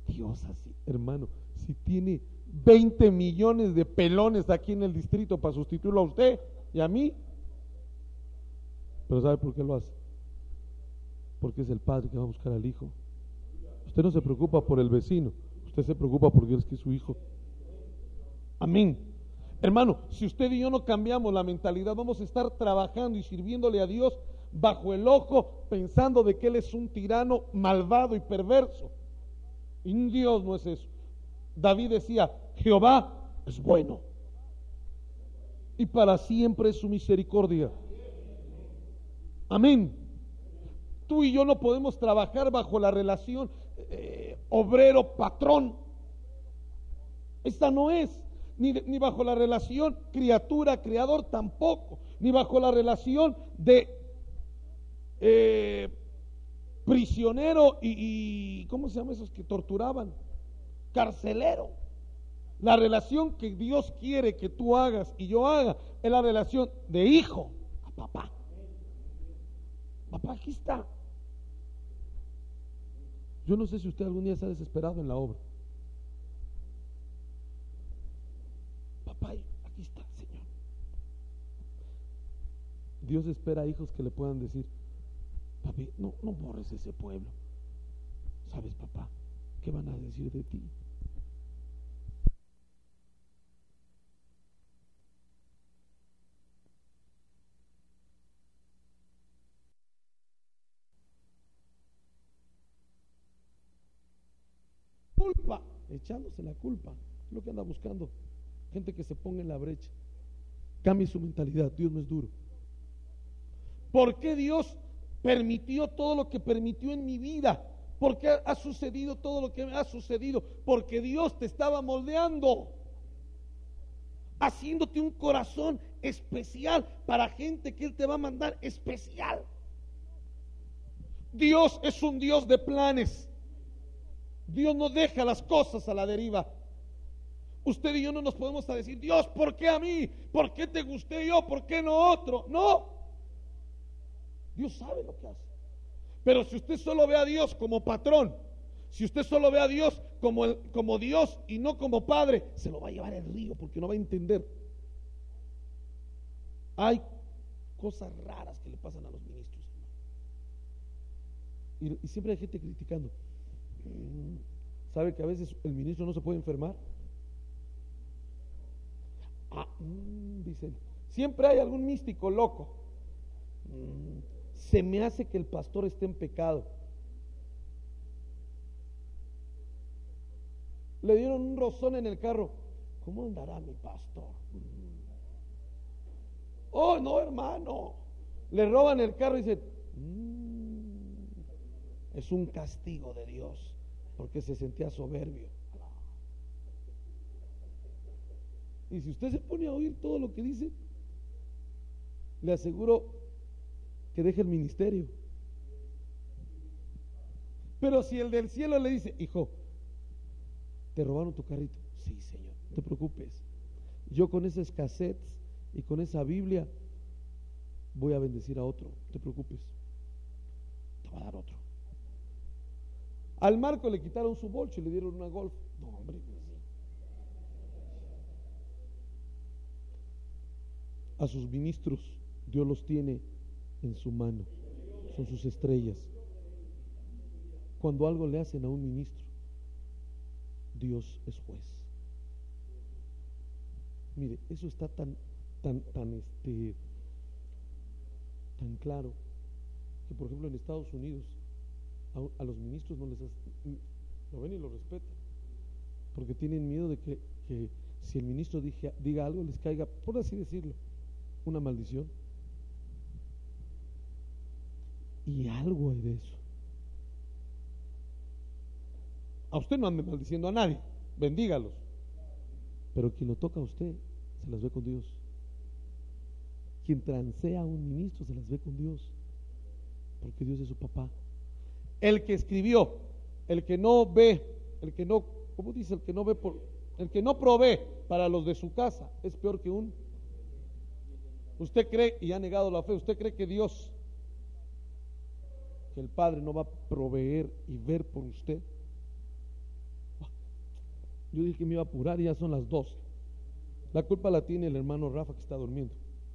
Dios así, hermano, si tiene veinte millones de pelones aquí en el distrito para sustituirlo a usted y a mí, pero ¿sabe por qué lo hace? Porque es el padre que va a buscar al hijo. Usted no se preocupa por el vecino, usted se preocupa porque es que es su hijo. Amén. Hermano, si usted y yo no cambiamos la mentalidad, vamos a estar trabajando y sirviéndole a Dios bajo el ojo, pensando de que Él es un tirano malvado y perverso. Y Dios no es eso. David decía, Jehová es bueno y para siempre es su misericordia. Amén. Tú y yo no podemos trabajar bajo la relación eh, obrero-patrón. Esta no es. Ni, ni bajo la relación criatura-creador tampoco. Ni bajo la relación de eh, prisionero y, y ¿cómo se llama esos que torturaban? Carcelero. La relación que Dios quiere que tú hagas y yo haga es la relación de hijo a papá. Papá, aquí está. Yo no sé si usted algún día se ha desesperado en la obra. Papá, aquí está, Señor. Dios espera a hijos que le puedan decir, papi, no, no borres ese pueblo. ¿Sabes, papá? ¿Qué van a decir de ti? Culpa, echándose la culpa, es lo que anda buscando. Gente que se ponga en la brecha. Cambie su mentalidad. Dios no es duro. ¿Por qué Dios permitió todo lo que permitió en mi vida? ¿Por qué ha sucedido todo lo que me ha sucedido? Porque Dios te estaba moldeando, haciéndote un corazón especial para gente que Él te va a mandar especial. Dios es un Dios de planes. Dios no deja las cosas a la deriva. Usted y yo no nos podemos decir, Dios, ¿por qué a mí? ¿Por qué te gusté yo? ¿Por qué no otro? No. Dios sabe lo que hace. Pero si usted solo ve a Dios como patrón, si usted solo ve a Dios como, el, como Dios y no como Padre, se lo va a llevar el río porque no va a entender. Hay cosas raras que le pasan a los ministros. Y, y siempre hay gente criticando. ¿Sabe que a veces el ministro no se puede enfermar? Ah, mmm, dicen, siempre hay algún místico loco. Mm, se me hace que el pastor esté en pecado. Le dieron un rozón en el carro. ¿Cómo andará mi pastor? Mm. Oh, no, hermano. Le roban el carro y dicen, mmm, es un castigo de Dios porque se sentía soberbio. Y si usted se pone a oír todo lo que dice, le aseguro que deje el ministerio. Pero si el del cielo le dice, hijo, te robaron tu carrito, sí, Señor, no te preocupes, yo con esas cassettes y con esa Biblia voy a bendecir a otro, no te preocupes, te va a dar otro. Al Marco le quitaron su bolso y le dieron una Golf. No, hombre, a sus ministros Dios los tiene en su mano, son sus estrellas. Cuando algo le hacen a un ministro, Dios es juez. Mire, eso está tan tan tan este tan claro que por ejemplo en Estados Unidos a, a los ministros no les hace, lo ven y lo respetan porque tienen miedo de que, que si el ministro diga, diga algo les caiga, por así decirlo, una maldición. Y algo hay de eso. A usted no ande maldiciendo a nadie, bendígalos, pero quien lo toca a usted se las ve con Dios. Quien transea a un ministro se las ve con Dios, porque Dios es su papá. El que escribió, el que no ve, el que no, ¿cómo dice? El que no ve por, el que no provee para los de su casa es peor que un. Usted cree, y ha negado la fe, usted cree que Dios, que el Padre no va a proveer y ver por usted. Yo dije que me iba a apurar y ya son las doce. La culpa la tiene el hermano Rafa que está durmiendo.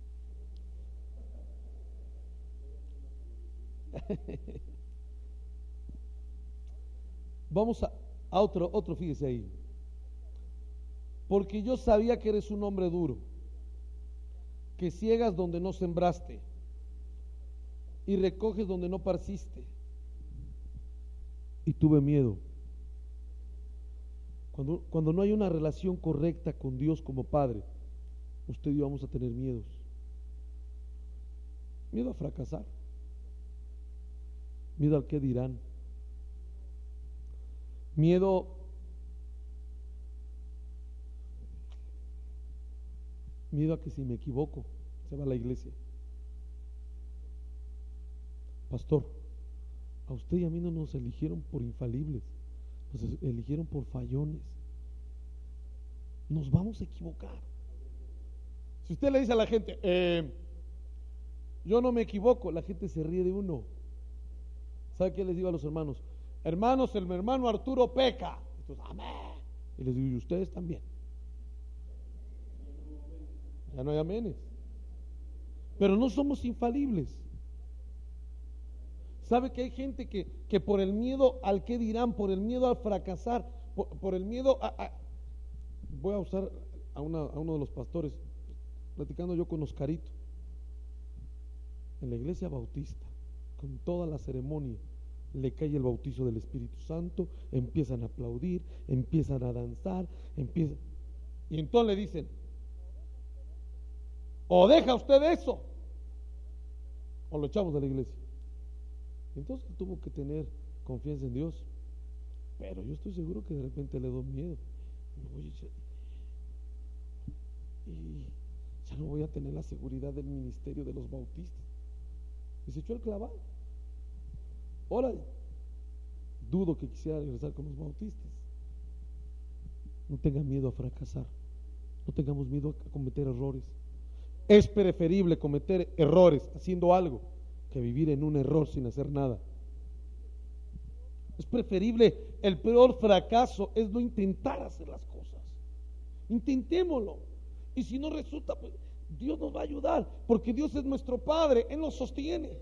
Vamos a, a otro, otro, fíjese ahí. Porque yo sabía que eres un hombre duro, que ciegas donde no sembraste y recoges donde no parciste. Y tuve miedo. Cuando, cuando no hay una relación correcta con Dios como Padre, usted y yo vamos a tener miedos. Miedo a fracasar. Miedo al que dirán. Miedo Miedo a que si me equivoco se va a la iglesia. Pastor, a usted y a mí no nos eligieron por infalibles, nos eligieron por fallones. Nos vamos a equivocar. Si usted le dice a la gente, eh, yo no me equivoco, la gente se ríe de uno. ¿Sabe qué les digo a los hermanos? Hermanos, el hermano Arturo peca. Entonces, amén. Y les digo, y ustedes también. Ya no hay amenes. Pero no somos infalibles. ¿Sabe que hay gente que, que por el miedo al que dirán, por el miedo al fracasar, por, por el miedo a, a... Voy a usar a, una, a uno de los pastores, platicando yo con Oscarito, en la iglesia bautista, con toda la ceremonia, le cae el bautizo del Espíritu Santo, empiezan a aplaudir, empiezan a danzar, empiezan, y entonces le dicen, o deja usted eso, o lo echamos de la iglesia. Entonces tuvo que tener confianza en Dios, pero yo estoy seguro que de repente le dio miedo. Y ya no voy a tener la seguridad del ministerio de los bautistas. Y se echó el clavado. Ahora dudo que quisiera regresar con los bautistas. No tenga miedo a fracasar. No tengamos miedo a cometer errores. Es preferible cometer errores haciendo algo que vivir en un error sin hacer nada. Es preferible, el peor fracaso es no intentar hacer las cosas. Intentémoslo. Y si no resulta, pues Dios nos va a ayudar, porque Dios es nuestro Padre, Él nos sostiene.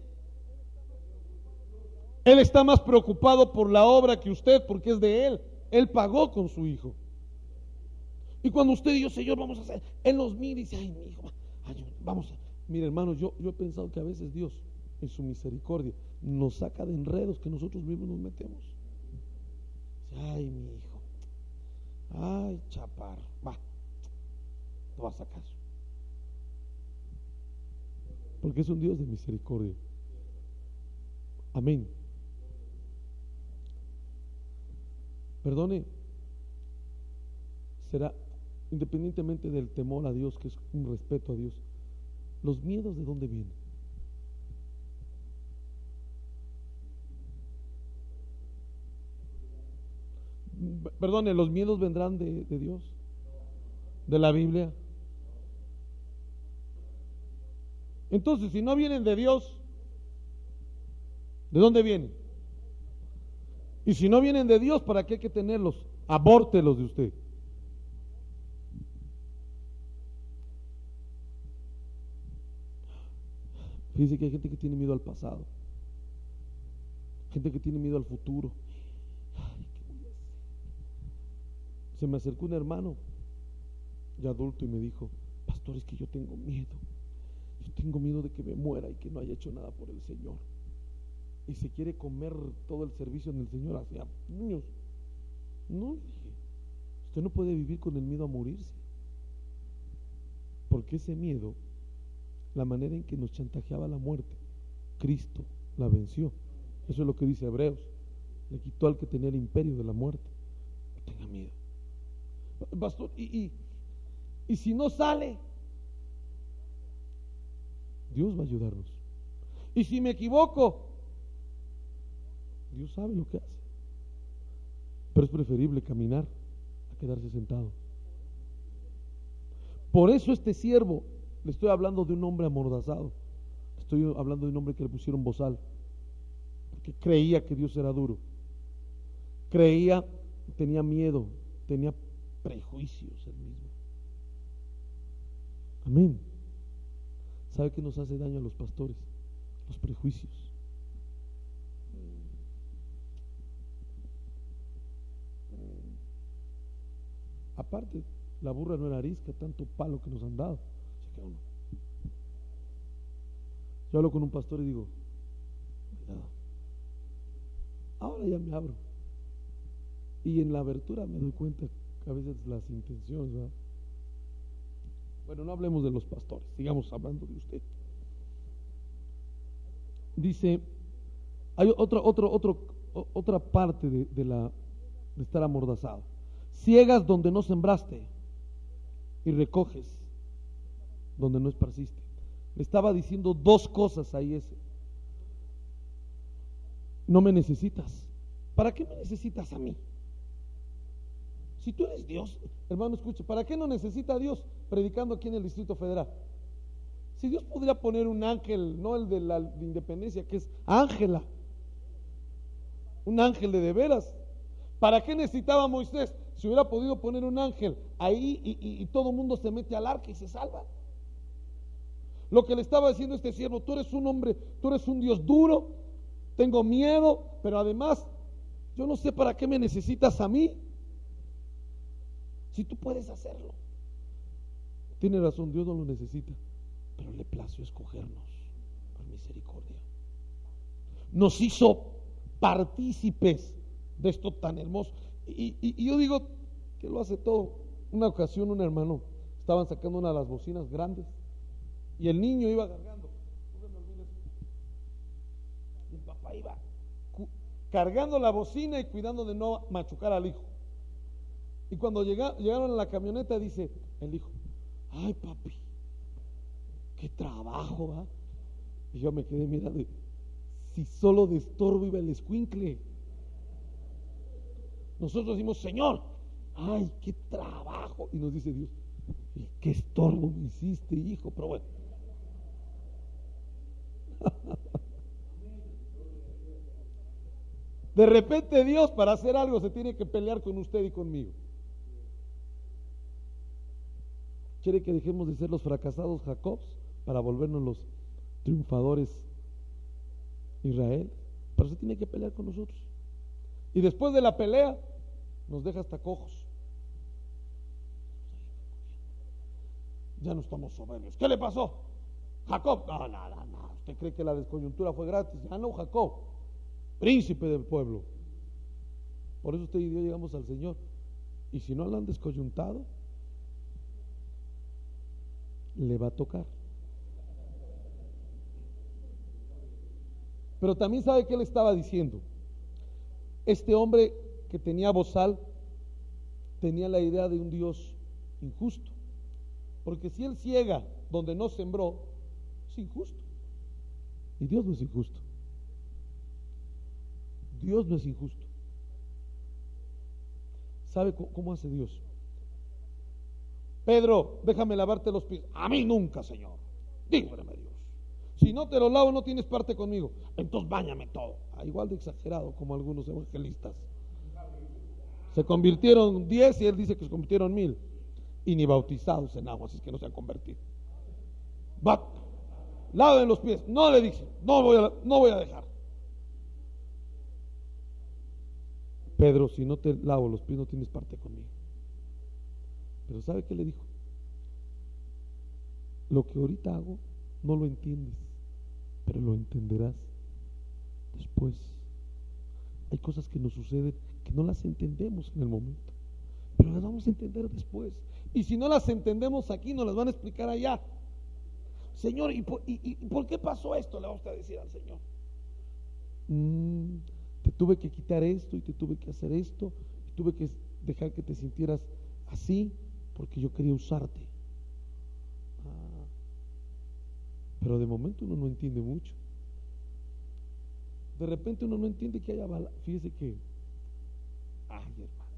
Él está más preocupado por la obra que usted, porque es de Él. Él pagó con su Hijo. Y cuando usted y yo, Señor, vamos a hacer, Él nos mira y dice, ay, mi hijo, vamos a... Mire, hermanos, yo, yo he pensado que a veces Dios, en su misericordia, nos saca de enredos que nosotros mismos nos metemos. Ay, mi hijo, ay, chaparro, va, no vas a sacar. Porque es un Dios de misericordia. Amén. Perdone, será independientemente del temor a Dios, que es un respeto a Dios, los miedos ¿de dónde vienen? Perdone, ¿los miedos vendrán de, de Dios? ¿De la Biblia? Entonces, si no vienen de Dios, ¿de dónde vienen? Y si no vienen de Dios, ¿para qué hay que tenerlos? Abórtelos de usted. Fíjese que hay gente que tiene miedo al pasado, gente que tiene miedo al futuro. Ay, ¿qué voy a hacer? Se me acercó un hermano ya adulto y me dijo, pastor, es que yo tengo miedo, yo tengo miedo de que me muera y que no haya hecho nada por el Señor, y se quiere comer todo el servicio en el Señor hacia niños. No, dije, usted no puede vivir con el miedo a morirse, porque ese miedo, la manera en que nos chantajeaba la muerte, Cristo la venció. Eso es lo que dice Hebreos, le quitó al que tenía el imperio de la muerte. No tenga miedo, pastor, y, y, y si no sale, Dios va a ayudarnos. Y si me equivoco, Dios sabe lo que hace. Pero es preferible caminar a quedarse sentado. Por eso este siervo, le estoy hablando de un hombre amordazado, estoy hablando de un hombre que le pusieron bozal, porque creía que Dios era duro, creía, tenía miedo, tenía prejuicios el mismo. Amén. ¿Sabe qué nos hace daño a los pastores? Los prejuicios. Aparte, la burra no era arisca, tanto palo que nos han dado. Yo hablo con un pastor y digo, cuidado. Ahora ya me abro. Y en la abertura me doy cuenta que a veces las intenciones, ¿verdad? Bueno, no hablemos de los pastores, sigamos hablando de usted. Dice, hay otra, otro, otro, otra parte de, de, la, de estar amordazado. Ciegas donde no sembraste y recoges donde no esparciste. Le estaba diciendo dos cosas ahí ese. No me necesitas. ¿Para qué me necesitas a mí? Si tú eres Dios, hermano, escuche, ¿para qué no necesita a Dios predicando aquí en el Distrito Federal? Si Dios podría poner un ángel, no el de la de Independencia, que es Ángela, un ángel de de veras. ¿Para qué necesitaba Moisés? Si hubiera podido poner un ángel ahí y, y, y todo el mundo se mete al arca y se salva. Lo que le estaba diciendo este siervo, tú eres un hombre, tú eres un Dios duro, tengo miedo, pero además, yo no sé para qué me necesitas a mí. Si tú puedes hacerlo. Tiene razón, Dios no lo necesita, pero le plació escogernos por misericordia. Nos hizo partícipes de esto tan hermoso. Y, y, y yo digo que lo hace todo. Una ocasión un hermano, estaban sacando una de las bocinas grandes y el niño iba cargando. Y el papá iba cargando la bocina y cuidando de no machucar al hijo. Y cuando llega, llegaron a la camioneta, dice el hijo, ay papi, qué trabajo, ¿va? Y yo me quedé mirando, si solo de estorbo iba el escuincle. Nosotros decimos, Señor, ay, qué trabajo. Y nos dice Dios, qué estorbo me hiciste, hijo. Pero bueno. De repente Dios, para hacer algo, se tiene que pelear con usted y conmigo. Quiere que dejemos de ser los fracasados Jacobs para volvernos los triunfadores Israel. Pero se tiene que pelear con nosotros. Y después de la pelea nos deja hasta cojos. Ya no estamos soberbios. ¿Qué le pasó? Jacob, no, nada, no, no. ¿Usted cree que la descoyuntura fue gratis? Ya no, Jacob, príncipe del pueblo. Por eso usted y yo llegamos al Señor. Y si no lo han descoyuntado, le va a tocar. Pero también sabe qué le estaba diciendo. Este hombre que tenía bozal tenía la idea de un Dios injusto, porque si él ciega donde no sembró, es injusto. Y Dios no es injusto. Dios no es injusto. ¿Sabe cómo hace Dios? Pedro, déjame lavarte los pies. A mí nunca, Señor. Dígame, Dios. Si no te lo lavo, no tienes parte conmigo. Entonces báñame todo. Ah, igual de exagerado como algunos evangelistas. Se convirtieron diez y él dice que se convirtieron mil. Y ni bautizados en agua, así es que no se han convertido. Va, laven los pies. No le dije, no voy a, no voy a dejar. Pedro, si no te lavo los pies, no tienes parte conmigo. Pero ¿sabe qué le dijo? Lo que ahorita hago no lo entiendes, pero lo entenderás después. Hay cosas que nos suceden que no las entendemos en el momento, pero las vamos a entender después. Y si no las entendemos aquí, nos las van a explicar allá. Señor, ¿y por, y, y por qué pasó esto? Le vamos a decir al Señor. Mm, te tuve que quitar esto y te tuve que hacer esto y tuve que dejar que te sintieras así porque yo quería usarte. Ah, pero de momento uno no entiende mucho. De repente uno no entiende que haya bala. Fíjese que, ay hermano,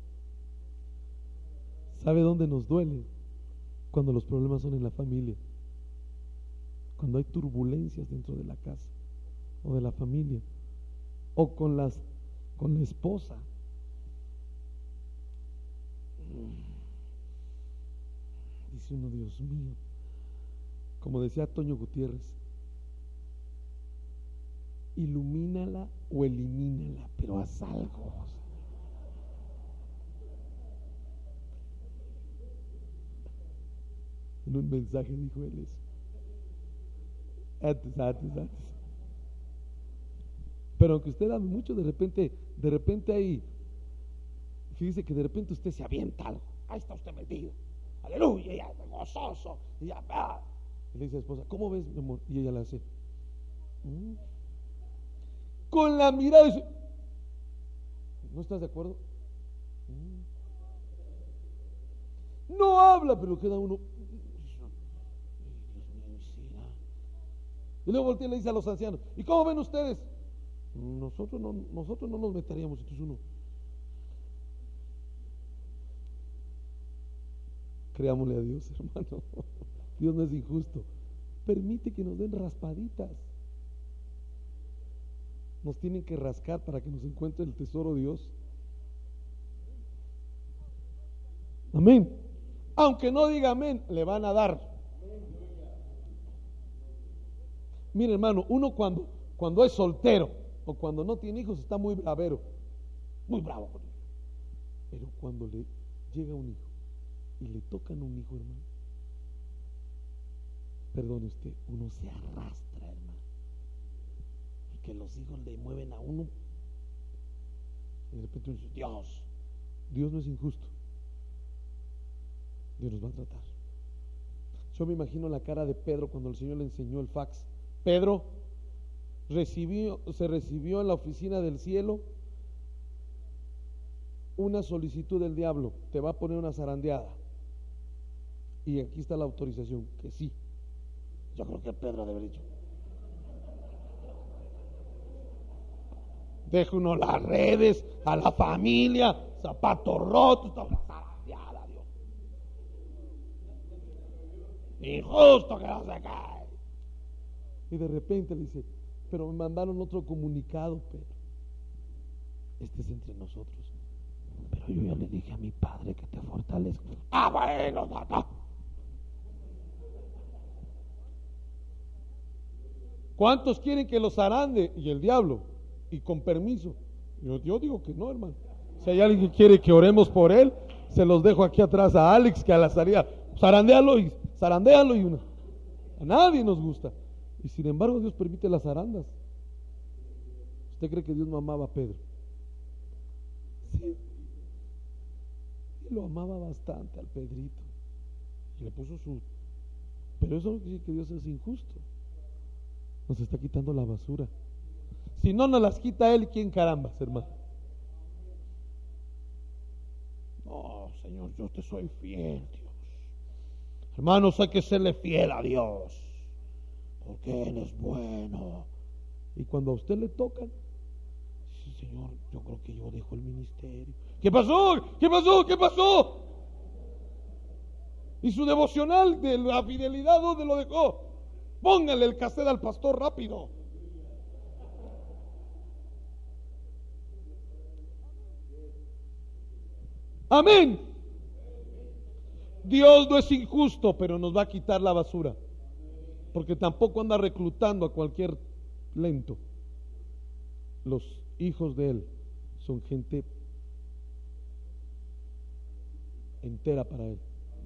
¿sabe dónde nos duele? Cuando los problemas son en la familia, cuando hay turbulencias dentro de la casa o de la familia, o con las con la esposa. dice uno, Dios mío, como decía Toño Gutiérrez, ilumínala o elimínala, pero haz algo. En un mensaje dijo él eso. Antes, antes, antes. Pero aunque usted ame mucho, de repente, de repente ahí, fíjese que de repente usted se avienta algo. Ahí está usted metido. Aleluya, ya gozoso. Y ya, ah. Y le dice a la esposa, ¿cómo ves, mi amor? Y ella le hace. ¿Mm? Con la mirada dice, ¿no estás de acuerdo? ¿Mm? No habla, pero queda uno. Y luego voltea y le dice a los ancianos, ¿y cómo ven ustedes? Nosotros no, nosotros no nos meteríamos. Entonces uno, creámosle a Dios, hermano. Dios no es injusto. Permite que nos den raspaditas. Nos tienen que rascar para que nos encuentre el tesoro Dios. Amén. Aunque no diga amén, le van a dar. Mire, hermano, uno cuando, cuando es soltero o cuando no tiene hijos está muy bravero, muy bravo con él. Pero cuando le llega un hijo y le tocan un hijo, hermano, perdone usted, uno se arrastra, hermano. Y que los hijos le mueven a uno. Y de repente uno dice, Dios, Dios no es injusto. Dios nos va a tratar. Yo me imagino la cara de Pedro cuando el Señor le enseñó el fax. Pedro recibió, se recibió en la oficina del cielo una solicitud del diablo, te va a poner una zarandeada. Y aquí está la autorización, que sí. Yo creo que Pedro debe haber dicho, deja uno las redes, a la familia, zapatos rotos, toda una zarandeada, Dios. Injusto que no se cae. Y de repente le dice, pero me mandaron otro comunicado, Pedro. Este es entre nosotros. Pero yo ya le dije a mi padre que te fortalezca. Ah, bueno, no, no. ¿Cuántos quieren que los zarande? Y el diablo, y con permiso. Yo, yo digo que no, hermano. Si hay alguien que quiere que oremos por él, se los dejo aquí atrás a Alex, que a la salida, zarandéalo y zarandéalo y una. A nadie nos gusta. Y sin embargo Dios permite las zarandas. ¿Usted cree que Dios no amaba a Pedro? Sí. Y lo amaba bastante al Pedrito. Y le puso su... Pero eso no quiere decir que Dios es injusto. Nos está quitando la basura. Si no nos las quita Él, ¿quién carambas, hermano? No, Señor, yo te soy fiel, Dios. Hermanos, hay que serle fiel a Dios, porque Él es bueno. Y cuando a usted le tocan, dice, Señor, yo creo que yo dejo el ministerio. ¿Qué pasó? ¿Qué pasó? ¿Qué pasó? Y su devocional de la fidelidad, ¿dónde lo dejó? Póngale el cassette al pastor rápido. Amén. Dios no es injusto, pero nos va a quitar la basura, porque tampoco anda reclutando a cualquier lento. Los hijos de Él son gente entera para Él.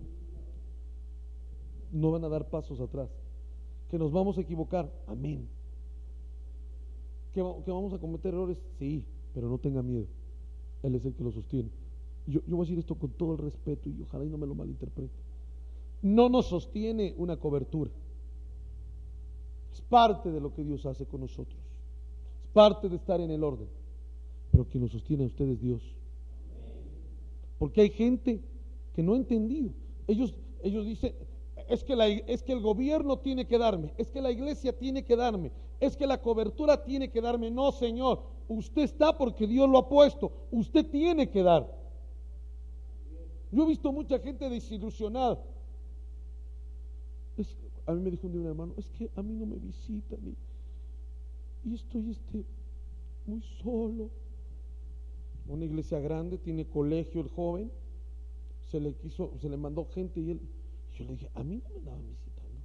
No van a dar pasos atrás. Que nos vamos a equivocar, amén. Que, que vamos a cometer errores, sí, pero no tenga miedo. Él es el que lo sostiene. Yo, yo voy a decir esto con todo el respeto y ojalá y no me lo malinterprete. No nos sostiene una cobertura. Es parte de lo que Dios hace con nosotros. Es parte de estar en el orden. Pero quien nos sostiene a ustedes es Dios. Porque hay gente que no ha entendido. Ellos, ellos dicen, es que, la, es que el gobierno tiene que darme, es que la iglesia tiene que darme, es que la cobertura tiene que darme. No, Señor, usted está porque Dios lo ha puesto. Usted tiene que dar. Yo he visto mucha gente desilusionada. Es, a mí me dijo un día un hermano, es que a mí no me visitan y, y estoy este, muy solo. Una iglesia grande, tiene colegio el joven, se le quiso, se le mandó gente y él, Yo le dije, a mí no me andaban visitando.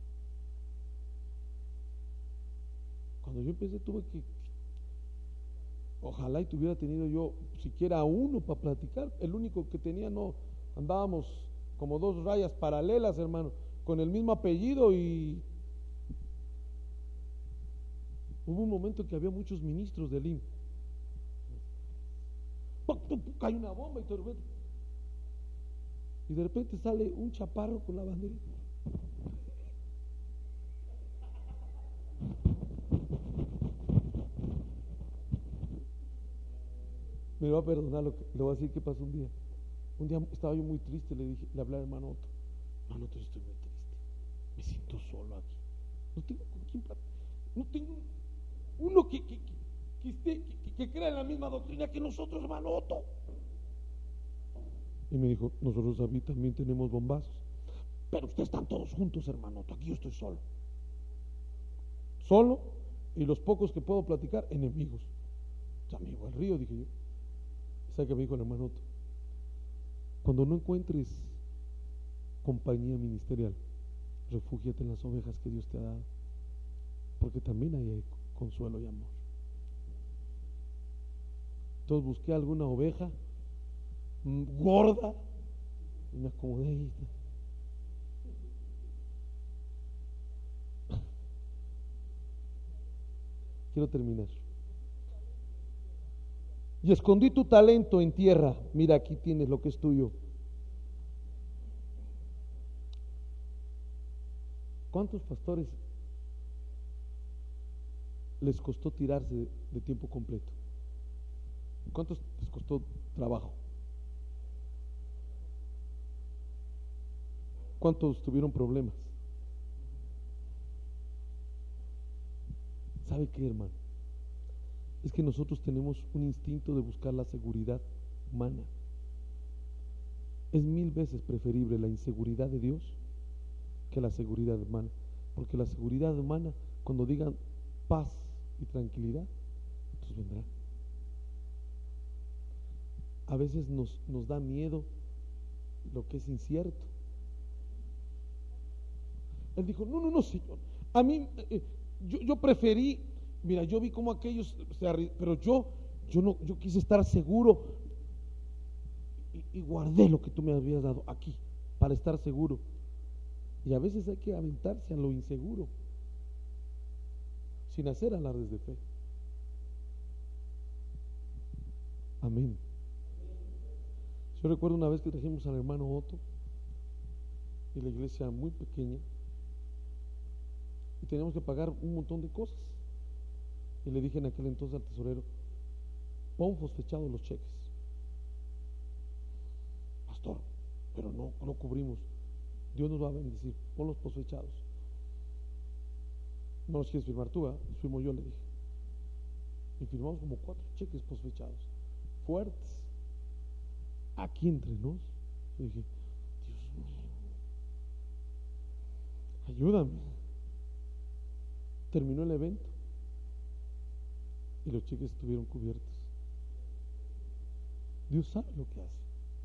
Cuando yo empecé tuve que, ojalá y tuviera tenido yo siquiera uno para platicar. El único que tenía, no, andábamos como dos rayas paralelas, hermano, con el mismo apellido, y hubo un momento que había muchos ministros del I M S S. Cae una bomba y de repente, y de repente sale un chaparro con la banderita. Me va a perdonar lo que le voy a decir que pasó un día. Un día estaba yo muy triste, le dije, le hablé al hermano Otto. Hermano Otto, yo estoy muy triste. Me siento solo aquí. No tengo con quién platicar. No tengo uno que, que, que, que, esté, que, que crea en la misma doctrina que nosotros, hermano Otto. Y me dijo, nosotros aquí también tenemos bombazos. Pero ustedes están todos juntos, hermano Otto. Aquí yo estoy solo. Solo, y los pocos que puedo platicar, enemigos. O sea, amigo, al río, dije yo. ¿Sabe qué me dijo el hermano Otto? Cuando no encuentres compañía ministerial, refúgiate en las ovejas que Dios te ha dado, porque también ahí hay consuelo y amor. Entonces busqué alguna oveja mmm, gorda y me acomodé ahí. Quiero terminar. Y escondí tu talento en tierra. Mira, aquí tienes lo que es tuyo. ¿Cuántos pastores les costó tirarse de, de tiempo completo? ¿Cuántos les costó trabajo? ¿Cuántos tuvieron problemas? ¿Sabe qué, hermano? Es que nosotros tenemos un instinto de buscar la seguridad humana. Es mil veces preferible la inseguridad de Dios que la seguridad humana, porque la seguridad humana, cuando digan paz y tranquilidad, entonces vendrá. A veces nos, nos da miedo lo que es incierto. Él dijo, no, no, no, Señor, a mí, eh, yo, yo preferí, mira, yo vi cómo aquellos se arri- pero yo, yo no, yo quise estar seguro y, y guardé lo que tú me habías dado aquí para estar seguro. Y a veces hay que aventarse a lo inseguro sin hacer alardes de fe. Amén. Yo recuerdo una vez que trajimos al hermano Otto y la iglesia muy pequeña y teníamos que pagar un montón de cosas. Y le dije en aquel entonces al tesorero, pon fosfechados los cheques. Pastor, pero no, no cubrimos. Dios nos va a bendecir, pon los fosfechados. No los quieres firmar tú, ¿eh? Los firmo yo, le dije. Y firmamos como cuatro cheques fosfechados, fuertes. Aquí entre nos, yo dije, Dios mío, ayúdame. Terminó el evento y los cheques estuvieron cubiertos. Dios sabe lo que hace.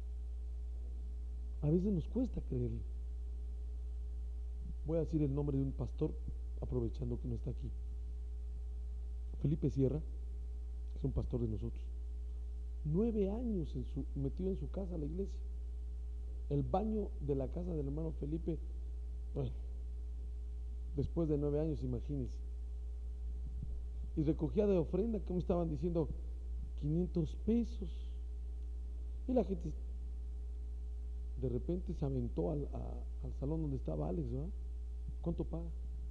A veces nos cuesta creerle. Voy a decir el nombre de un pastor, aprovechando que no está aquí. Felipe Sierra, es un pastor de nosotros. Nueve años en su, metido en su casa, la iglesia. El baño de la casa del hermano Felipe, bueno, después de nueve años, imagínense. Y recogía de ofrenda, como estaban diciendo, quinientos pesos. Y la gente de repente se aventó al, a, al salón donde estaba Alex, ¿verdad? ¿Cuánto paga?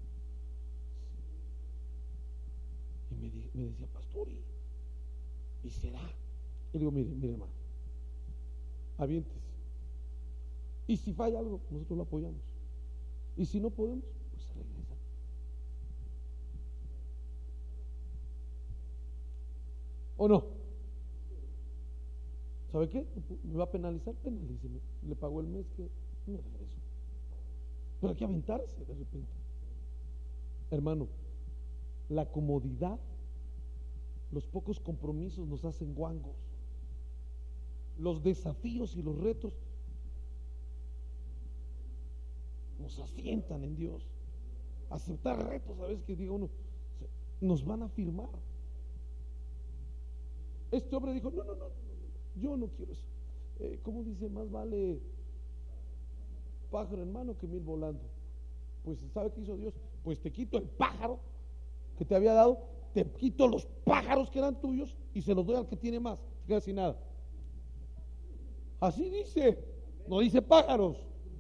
Y me, di, me decía, pastor, ¿y, ¿y será? Y le digo, mire, mire, hermano, aviéntese. Y si falla algo, nosotros lo apoyamos. Y si no podemos, pues se regresa. ¿O no? ¿Sabe qué? ¿Me va a penalizar? Penalíceme. Le pagó el mes que me regreso. Pero hay que aventarse de repente. Hermano, la comodidad, los pocos compromisos nos hacen guangos. Los desafíos y los retos. nos asientan en Dios. Aceptar retos, a veces que diga uno, nos van a firmar. Este hombre dijo, no, no, no, no, no, yo no quiero eso. Eh, ¿Cómo dice? Más vale pájaro en mano que mil volando. Pues ¿sabe qué hizo Dios? Pues te quito el pájaro que te había dado, te quito los pájaros que eran tuyos y se los doy al que tiene más, te queda sin nada. Así dice, no dice pájaros,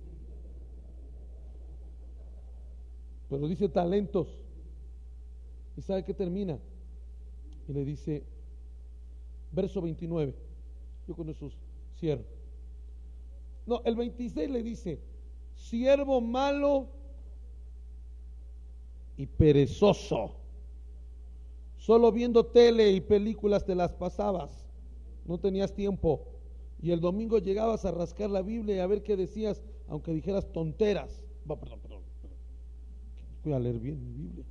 pero dice talentos. ¿Y sabe qué termina? Y le dice, verso veintinueve, yo con esos cierro. No, el veintiséis le dice, siervo malo y perezoso, solo viendo tele y películas te las pasabas, no tenías tiempo, y el domingo llegabas a rascar la Biblia y a ver qué decías, aunque dijeras tonteras. Oh, perdón, perdón, perdón. Voy a leer bien mi Biblia.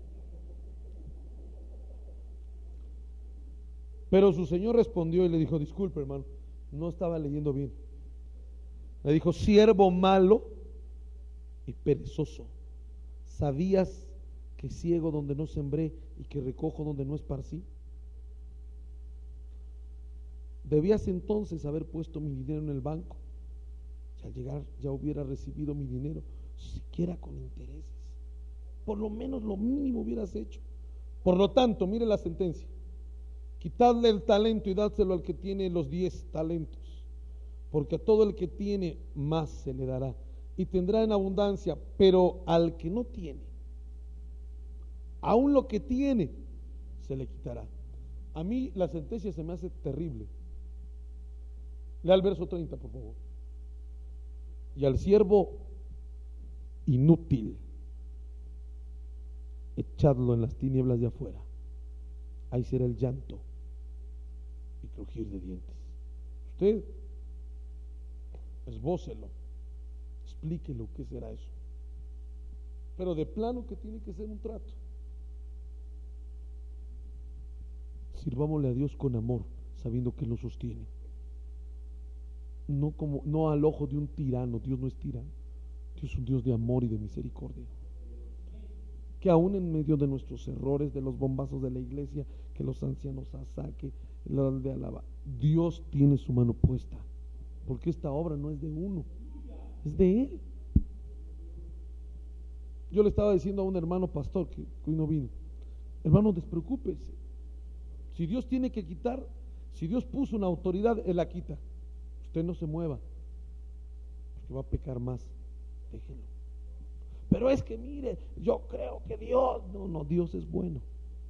Pero su señor respondió y le dijo, disculpe hermano, no estaba leyendo bien. Le dijo, siervo malo y perezoso, ¿sabías que ciego donde no sembré y que recojo donde no esparcí? Debías entonces haber puesto mi dinero en el banco, y al llegar ya hubiera recibido mi dinero, siquiera con intereses. Por lo menos lo mínimo hubieras hecho. Por lo tanto, mire la sentencia: quitadle el talento y dádselo al que tiene los diez talentos, porque a todo el que tiene más se le dará y tendrá en abundancia, pero al que no tiene, aún lo que tiene se le quitará. A mí la sentencia se me hace terrible. Lea el verso treinta, por favor. Y al siervo inútil, echadlo en las tinieblas de afuera, ahí será el llanto y crujir de dientes. Usted esbócelo, explíquelo qué será eso, pero de plano que tiene que ser un trato. Sirvámosle a Dios con amor, sabiendo que lo sostiene, no como no al ojo de un tirano. Dios no es tirano, Dios es un Dios de amor y de misericordia, que aún en medio de nuestros errores, de los bombazos de la iglesia, que los ancianos asaque, la de alaba, Dios tiene su mano puesta, porque esta obra no es de uno, es de Él. Yo le estaba diciendo a un hermano pastor que hoy no vino, hermano, despreocúpese. Si Dios tiene que quitar, si Dios puso una autoridad, Él la quita. Usted no se mueva, porque va a pecar más, déjelo. Pero es que mire, yo creo que Dios, no, no, Dios es bueno.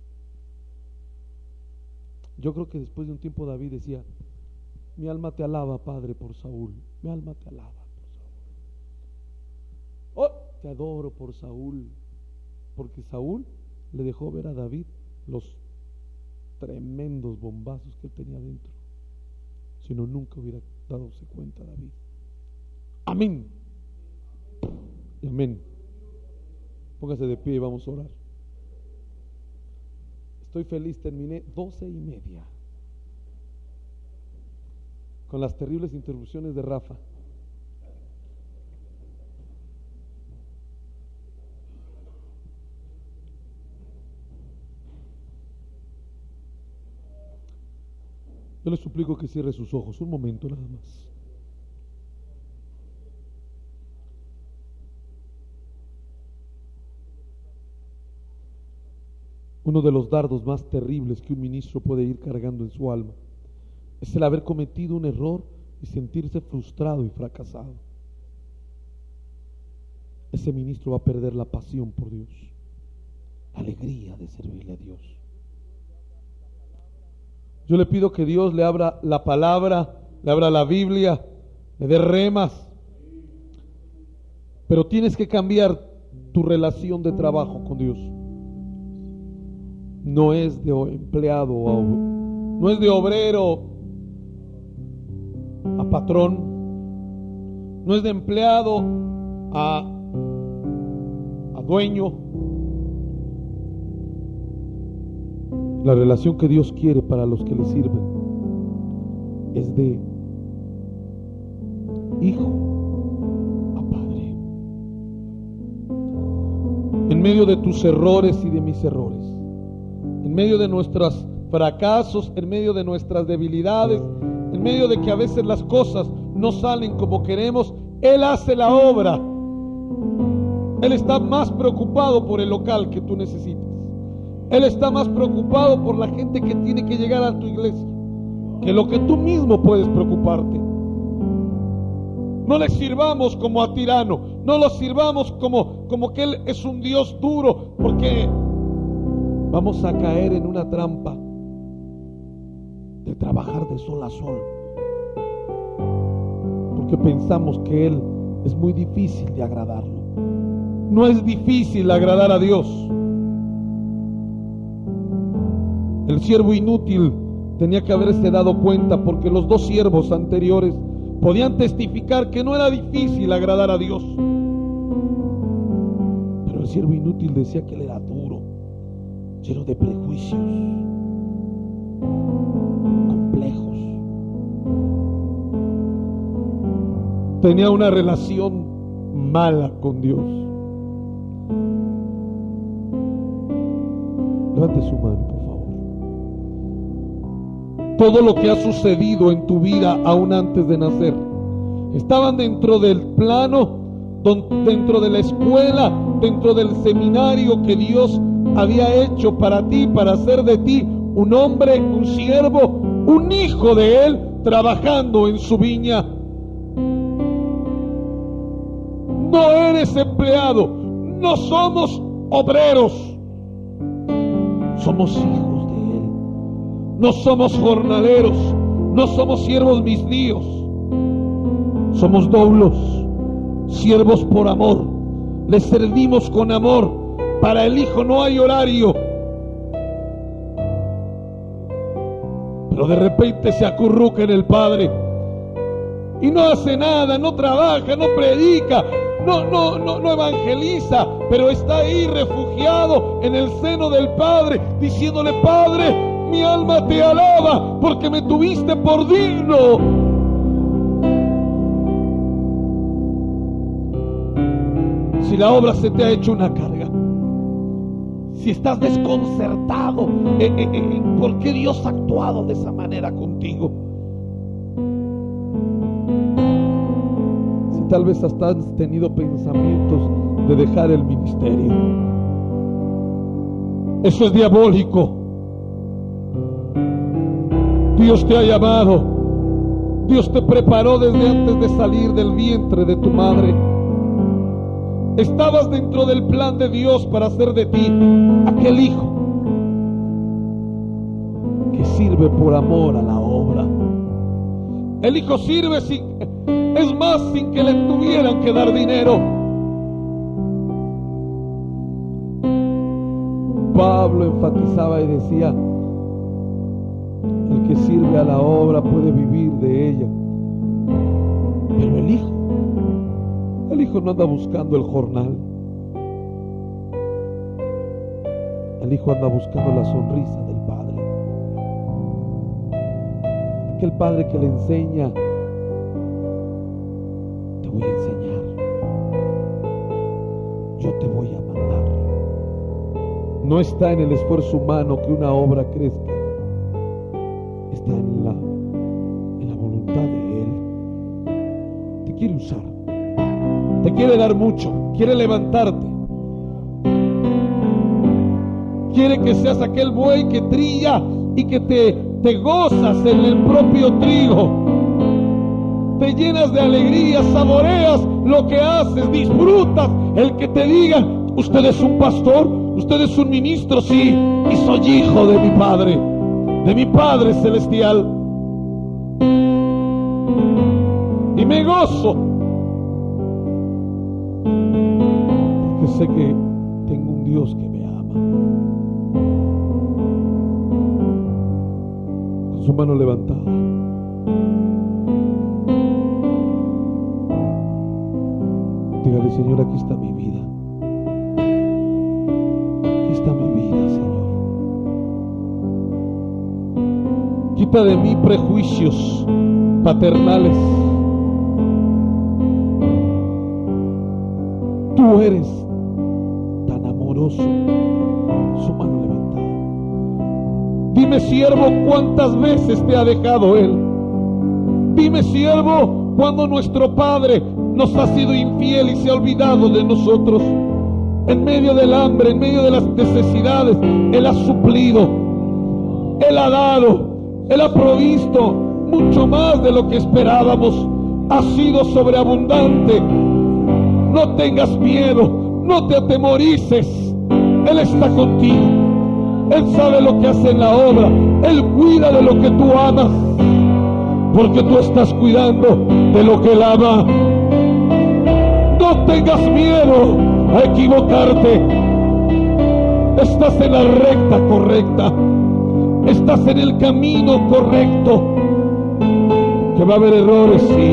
Yo creo que después de un tiempo David decía, mi alma te alaba, Padre, por Saúl, mi alma te alaba por Saúl. Oh, te adoro por Saúl, porque Saúl le dejó ver a David los tremendos bombazos que él tenía dentro. Si no, nunca hubiera dadose cuenta David. Amén y amén. Póngase de pie y vamos a orar. Estoy feliz, terminé doce y media con las terribles interrupciones de Rafa. Yo le suplico que cierre sus ojos un momento nada más. Uno de los dardos más terribles que un ministro puede ir cargando en su alma es el haber cometido un error y sentirse frustrado y fracasado. Ese ministro va a perder la pasión por Dios, la alegría de servirle a Dios. Yo le pido que Dios le abra la palabra, le abra la Biblia, le dé remas, pero tienes que cambiar tu relación de trabajo con Dios. No es de empleado, no es de obrero a patrón, no es de empleado a, a dueño. La relación que Dios quiere para los que le sirven es de hijo a padre. en medio de tus errores y de mis errores, en medio de nuestros fracasos, en medio de nuestras debilidades, en medio de que a veces las cosas no salen como queremos, Él hace la obra. Él está más preocupado por el local que tú necesitas. Él está más preocupado por la gente que tiene que llegar a tu iglesia que lo que tú mismo puedes preocuparte. No le sirvamos como a tirano, no lo sirvamos como, como que Él es un Dios duro, porque vamos a caer en una trampa de trabajar de sol a sol, porque pensamos que Él es muy difícil de agradarlo. No es difícil agradar a Dios. El siervo inútil tenía que haberse dado cuenta, porque los dos siervos anteriores podían testificar que no era difícil agradar a Dios. Pero el siervo inútil decía que él era duro, lleno de prejuicios, complejos. Tenía una relación mala con Dios. Levante su mano, por favor. Todo lo que ha sucedido en tu vida aún antes de nacer estaban dentro del plano, dentro de la escuela, dentro del seminario que Dios había hecho para ti, para hacer de ti un hombre, un siervo, un hijo de Él, trabajando en su viña. No eres empleado, no somos obreros, somos hijos de Él. No somos jornaleros, no somos siervos misdíos, somos doulos, siervos por amor. Le servimos con amor. Para el Hijo no hay horario, pero de repente se acurruca en el Padre y no hace nada, no trabaja, no predica, no, no, no, no evangeliza, pero está ahí refugiado en el seno del Padre, diciéndole: Padre, mi alma te alaba porque me tuviste por digno. Si la obra se te ha hecho una carga, si estás desconcertado eh, eh, eh, ¿por qué Dios ha actuado de esa manera contigo? Si tal vez hasta has tenido pensamientos de dejar el ministerio, eso es diabólico. Dios te ha llamado, Dios te preparó desde antes de salir del vientre de tu madre. Estabas dentro del plan de Dios para hacer de ti aquel hijo que sirve por amor a la obra. El hijo sirve sin, es más, sin que le tuvieran que dar dinero. Pablo enfatizaba y decía: el que sirve a la obra puede vivir de ella. Pero el hijo, el hijo no anda buscando el jornal. El hijo anda buscando la sonrisa del padre. Aquel padre que le enseña: te voy a enseñar, yo te voy a mandar. No está en el esfuerzo humano que una obra crezca, está en la, en la voluntad de Él. Te quiere usar, te quiere dar mucho, quiere levantarte, quiere que seas aquel buey que trilla y que te, te gozas en el propio trigo, te llenas de alegría, saboreas lo que haces, disfrutas el que te digan: usted es un pastor, usted es un ministro. Sí, y soy hijo de mi Padre, de mi Padre celestial, y me gozo porque sé que tengo un Dios que me ama. Con su mano levantada, dígale: Señor, aquí está mi vida, aquí está mi vida, Señor. Quita de mí prejuicios paternales. Tú eres tan amoroso poderoso, su mano levantada. Dime, siervo, cuántas veces te ha dejado Él. Dime, siervo, cuando nuestro Padre nos ha sido infiel y se ha olvidado de nosotros. En medio del hambre, en medio de las necesidades, Él ha suplido, Él ha dado, Él ha provisto mucho más de lo que esperábamos. Ha sido sobreabundante. No tengas miedo, no te atemorices. Él está contigo. Él sabe lo que hace en la obra. Él cuida de lo que tú amas, porque tú estás cuidando de lo que Él ama. No tengas miedo a equivocarte. Estás en la recta correcta. Estás en el camino correcto. Que va a haber errores, sí,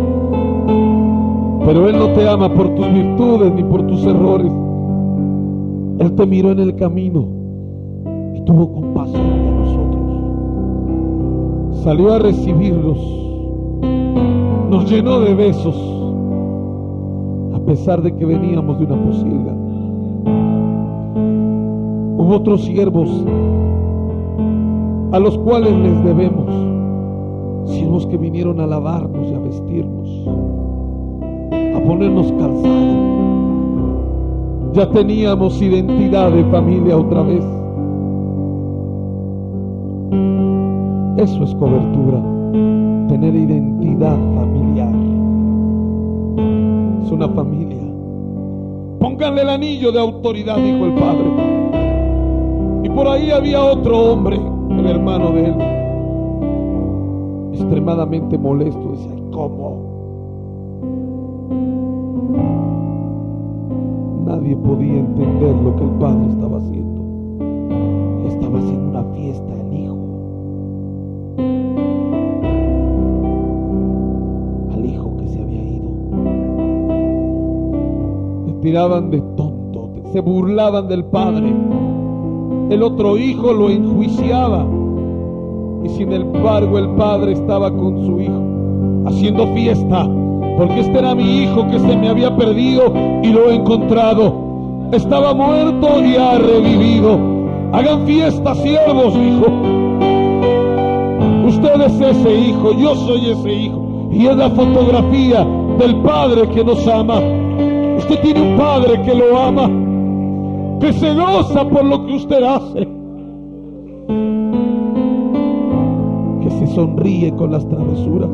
pero Él no te ama por tus virtudes ni por tus errores. Él te miró en el camino y tuvo compasión de nosotros. Salió a recibirnos, nos llenó de besos, a pesar de que veníamos de una posilga. Hubo otros siervos a los cuales les debemos, siervos que vinieron a lavarnos y a vestirnos, a ponernos calzado. Ya teníamos identidad de familia otra vez. Eso es cobertura, tener identidad familiar. Es una familia. Pónganle el anillo de autoridad, dijo el Padre. Y por ahí había otro hombre, el hermano de él, extremadamente molesto. Decía, ¿cómo? Nadie podía entender lo que el Padre estaba haciendo. Estaba haciendo una fiesta al Hijo. Al Hijo que se había ido. Le tiraban de tonto, se burlaban del Padre. El otro hijo lo enjuiciaba. Y sin embargo el Padre estaba con su Hijo, haciendo fiesta, porque este era mi hijo que se me había perdido y lo he encontrado. Estaba muerto y ha revivido. Hagan fiesta, siervos, dijo. Usted es ese hijo, yo soy ese hijo. Y es la fotografía del Padre que nos ama. Usted tiene un Padre que lo ama, que se goza por lo que usted hace, que se sonríe con las travesuras.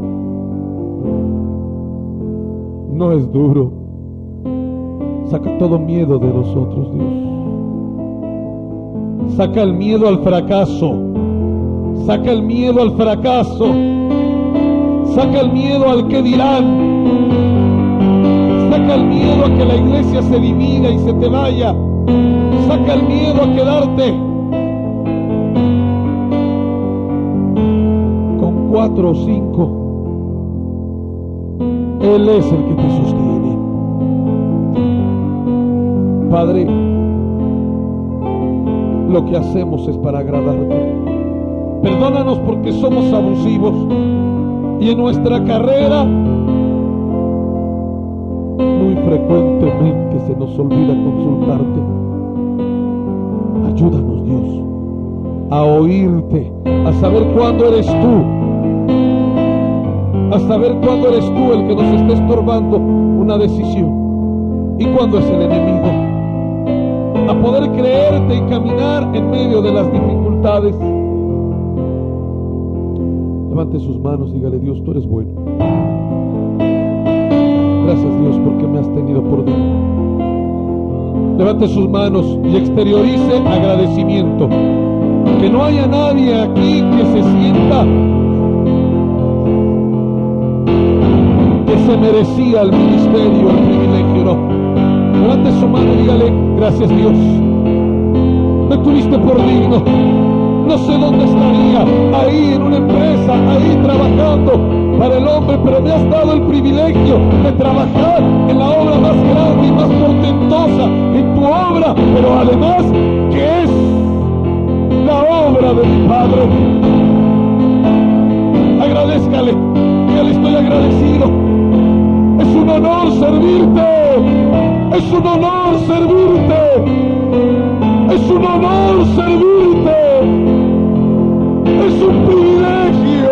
No es duro. Saca todo miedo de nosotros, Dios. Saca el miedo al fracaso. Saca el miedo al fracaso. Saca el miedo al que dirán. Saca el miedo a que la iglesia se divida y se te vaya. Saca el miedo a quedarte con cuatro o cinco. Él es el que te sostiene. Padre, lo que hacemos es para agradarte. Perdónanos porque somos abusivos y en nuestra carrera muy frecuentemente se nos olvida consultarte. Ayúdanos, Dios, a oírte, a saber cuándo eres tú, a saber cuándo eres tú el que nos está estorbando una decisión y cuándo es el enemigo, a poder creerte y caminar en medio de las dificultades. Levante sus manos, dígale: Dios, tú eres bueno. Gracias, Dios, porque me has tenido por digno. Levante sus manos y exteriorice agradecimiento. Que no haya nadie aquí que se sienta que se merecía el ministerio, el privilegio. No. Levante su mano y dígale: gracias, Dios, me tuviste por digno. No sé dónde estaría, ahí en una empresa, ahí trabajando para el hombre, pero me has dado el privilegio de trabajar en la obra más grande y más portentosa, en tu obra, pero además que es la obra de mi Padre. Agradézcale, que le estoy agradecido. Es un honor servirte. Es un honor servirte. Es un honor servirte. Es un privilegio.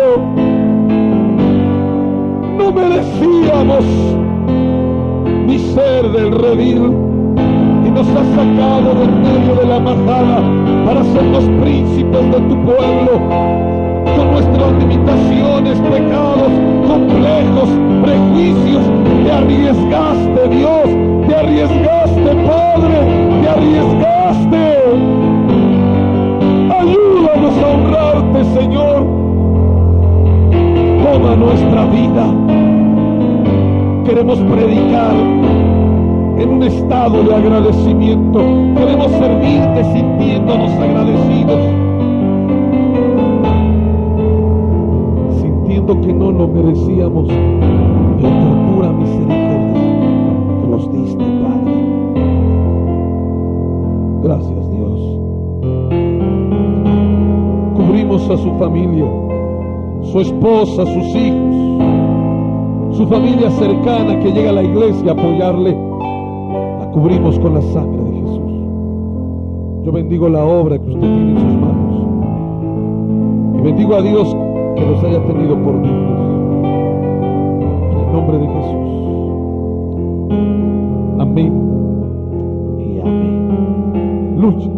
No merecíamos ni ser del redil, y nos has sacado del medio de la majada para ser los príncipes de tu pueblo. Con nuestras limitaciones, pecados, complejos, prejuicios, te arriesgaste, Dios, te arriesgaste, Padre, te arriesgaste. Ayúdanos a honrarte, Señor. Toma nuestra vida. Queremos predicar en un estado de agradecimiento. Queremos servirte sintiéndonos agradecidos, sintiendo que no lo merecíamos, pero por pura misericordia tú nos diste, Padre. Gracias, Dios. Cubrimos a su familia, su esposa, sus hijos, su familia cercana que llega a la iglesia a apoyarle. La cubrimos con la sangre de Jesús. Yo bendigo la obra que usted tiene en sus manos, y bendigo a Dios que los haya tenido por dignos. En el nombre de Jesús. Amén y amén. Lucha.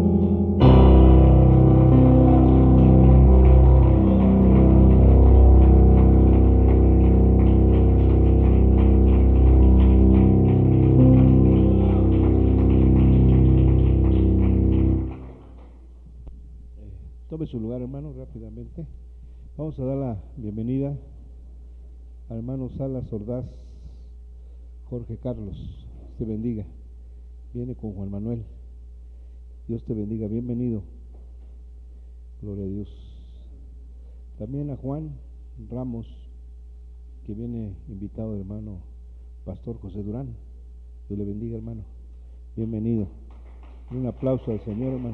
Tome su lugar, hermano, rápidamente. Vamos a dar la bienvenida al hermano Salas Ordaz Jorge Carlos. Dios te bendiga. Viene con Juan Manuel. Dios te bendiga. Bienvenido. Gloria a Dios. También a Juan Ramos, que viene invitado del hermano Pastor José Durán. Dios le bendiga, hermano. Bienvenido. Un aplauso al Señor, hermano.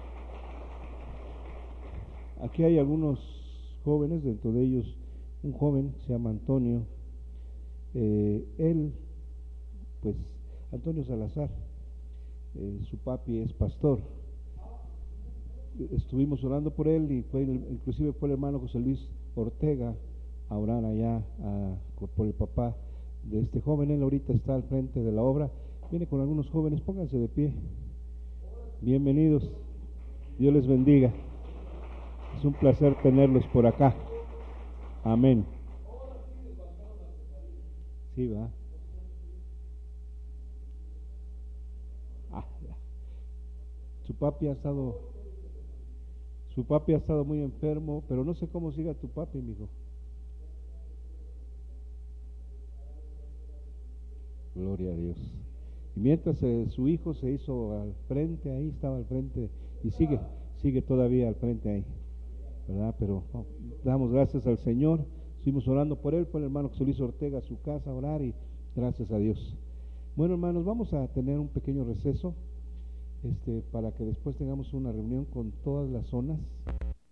Aquí hay algunos jóvenes, dentro de ellos un joven se llama Antonio. Eh, él, pues, Antonio Salazar, eh, su papi es pastor. Estuvimos orando por él, y fue, inclusive fue el hermano José Luis Ortega a orar allá a, por el papá de este joven. Él ahorita está al frente de la obra, viene con algunos jóvenes. Pónganse de pie. Bienvenidos. Dios les bendiga. Es un placer tenerlos por acá. Amén. Sí, va. Ah, su papi ha estado, su papi ha estado muy enfermo, pero no sé cómo siga tu papi, mijo. Gloria a Dios. Y mientras eh, su hijo se hizo al frente, ahí estaba al frente, y sigue, sigue todavía al frente ahí, ¿verdad? Pero oh, damos gracias al Señor. Estuvimos orando por él, fue el hermano José Luis Ortega a su casa a orar, y gracias a Dios. Bueno, hermanos, vamos a tener un pequeño receso, este, para que después tengamos una reunión con todas las zonas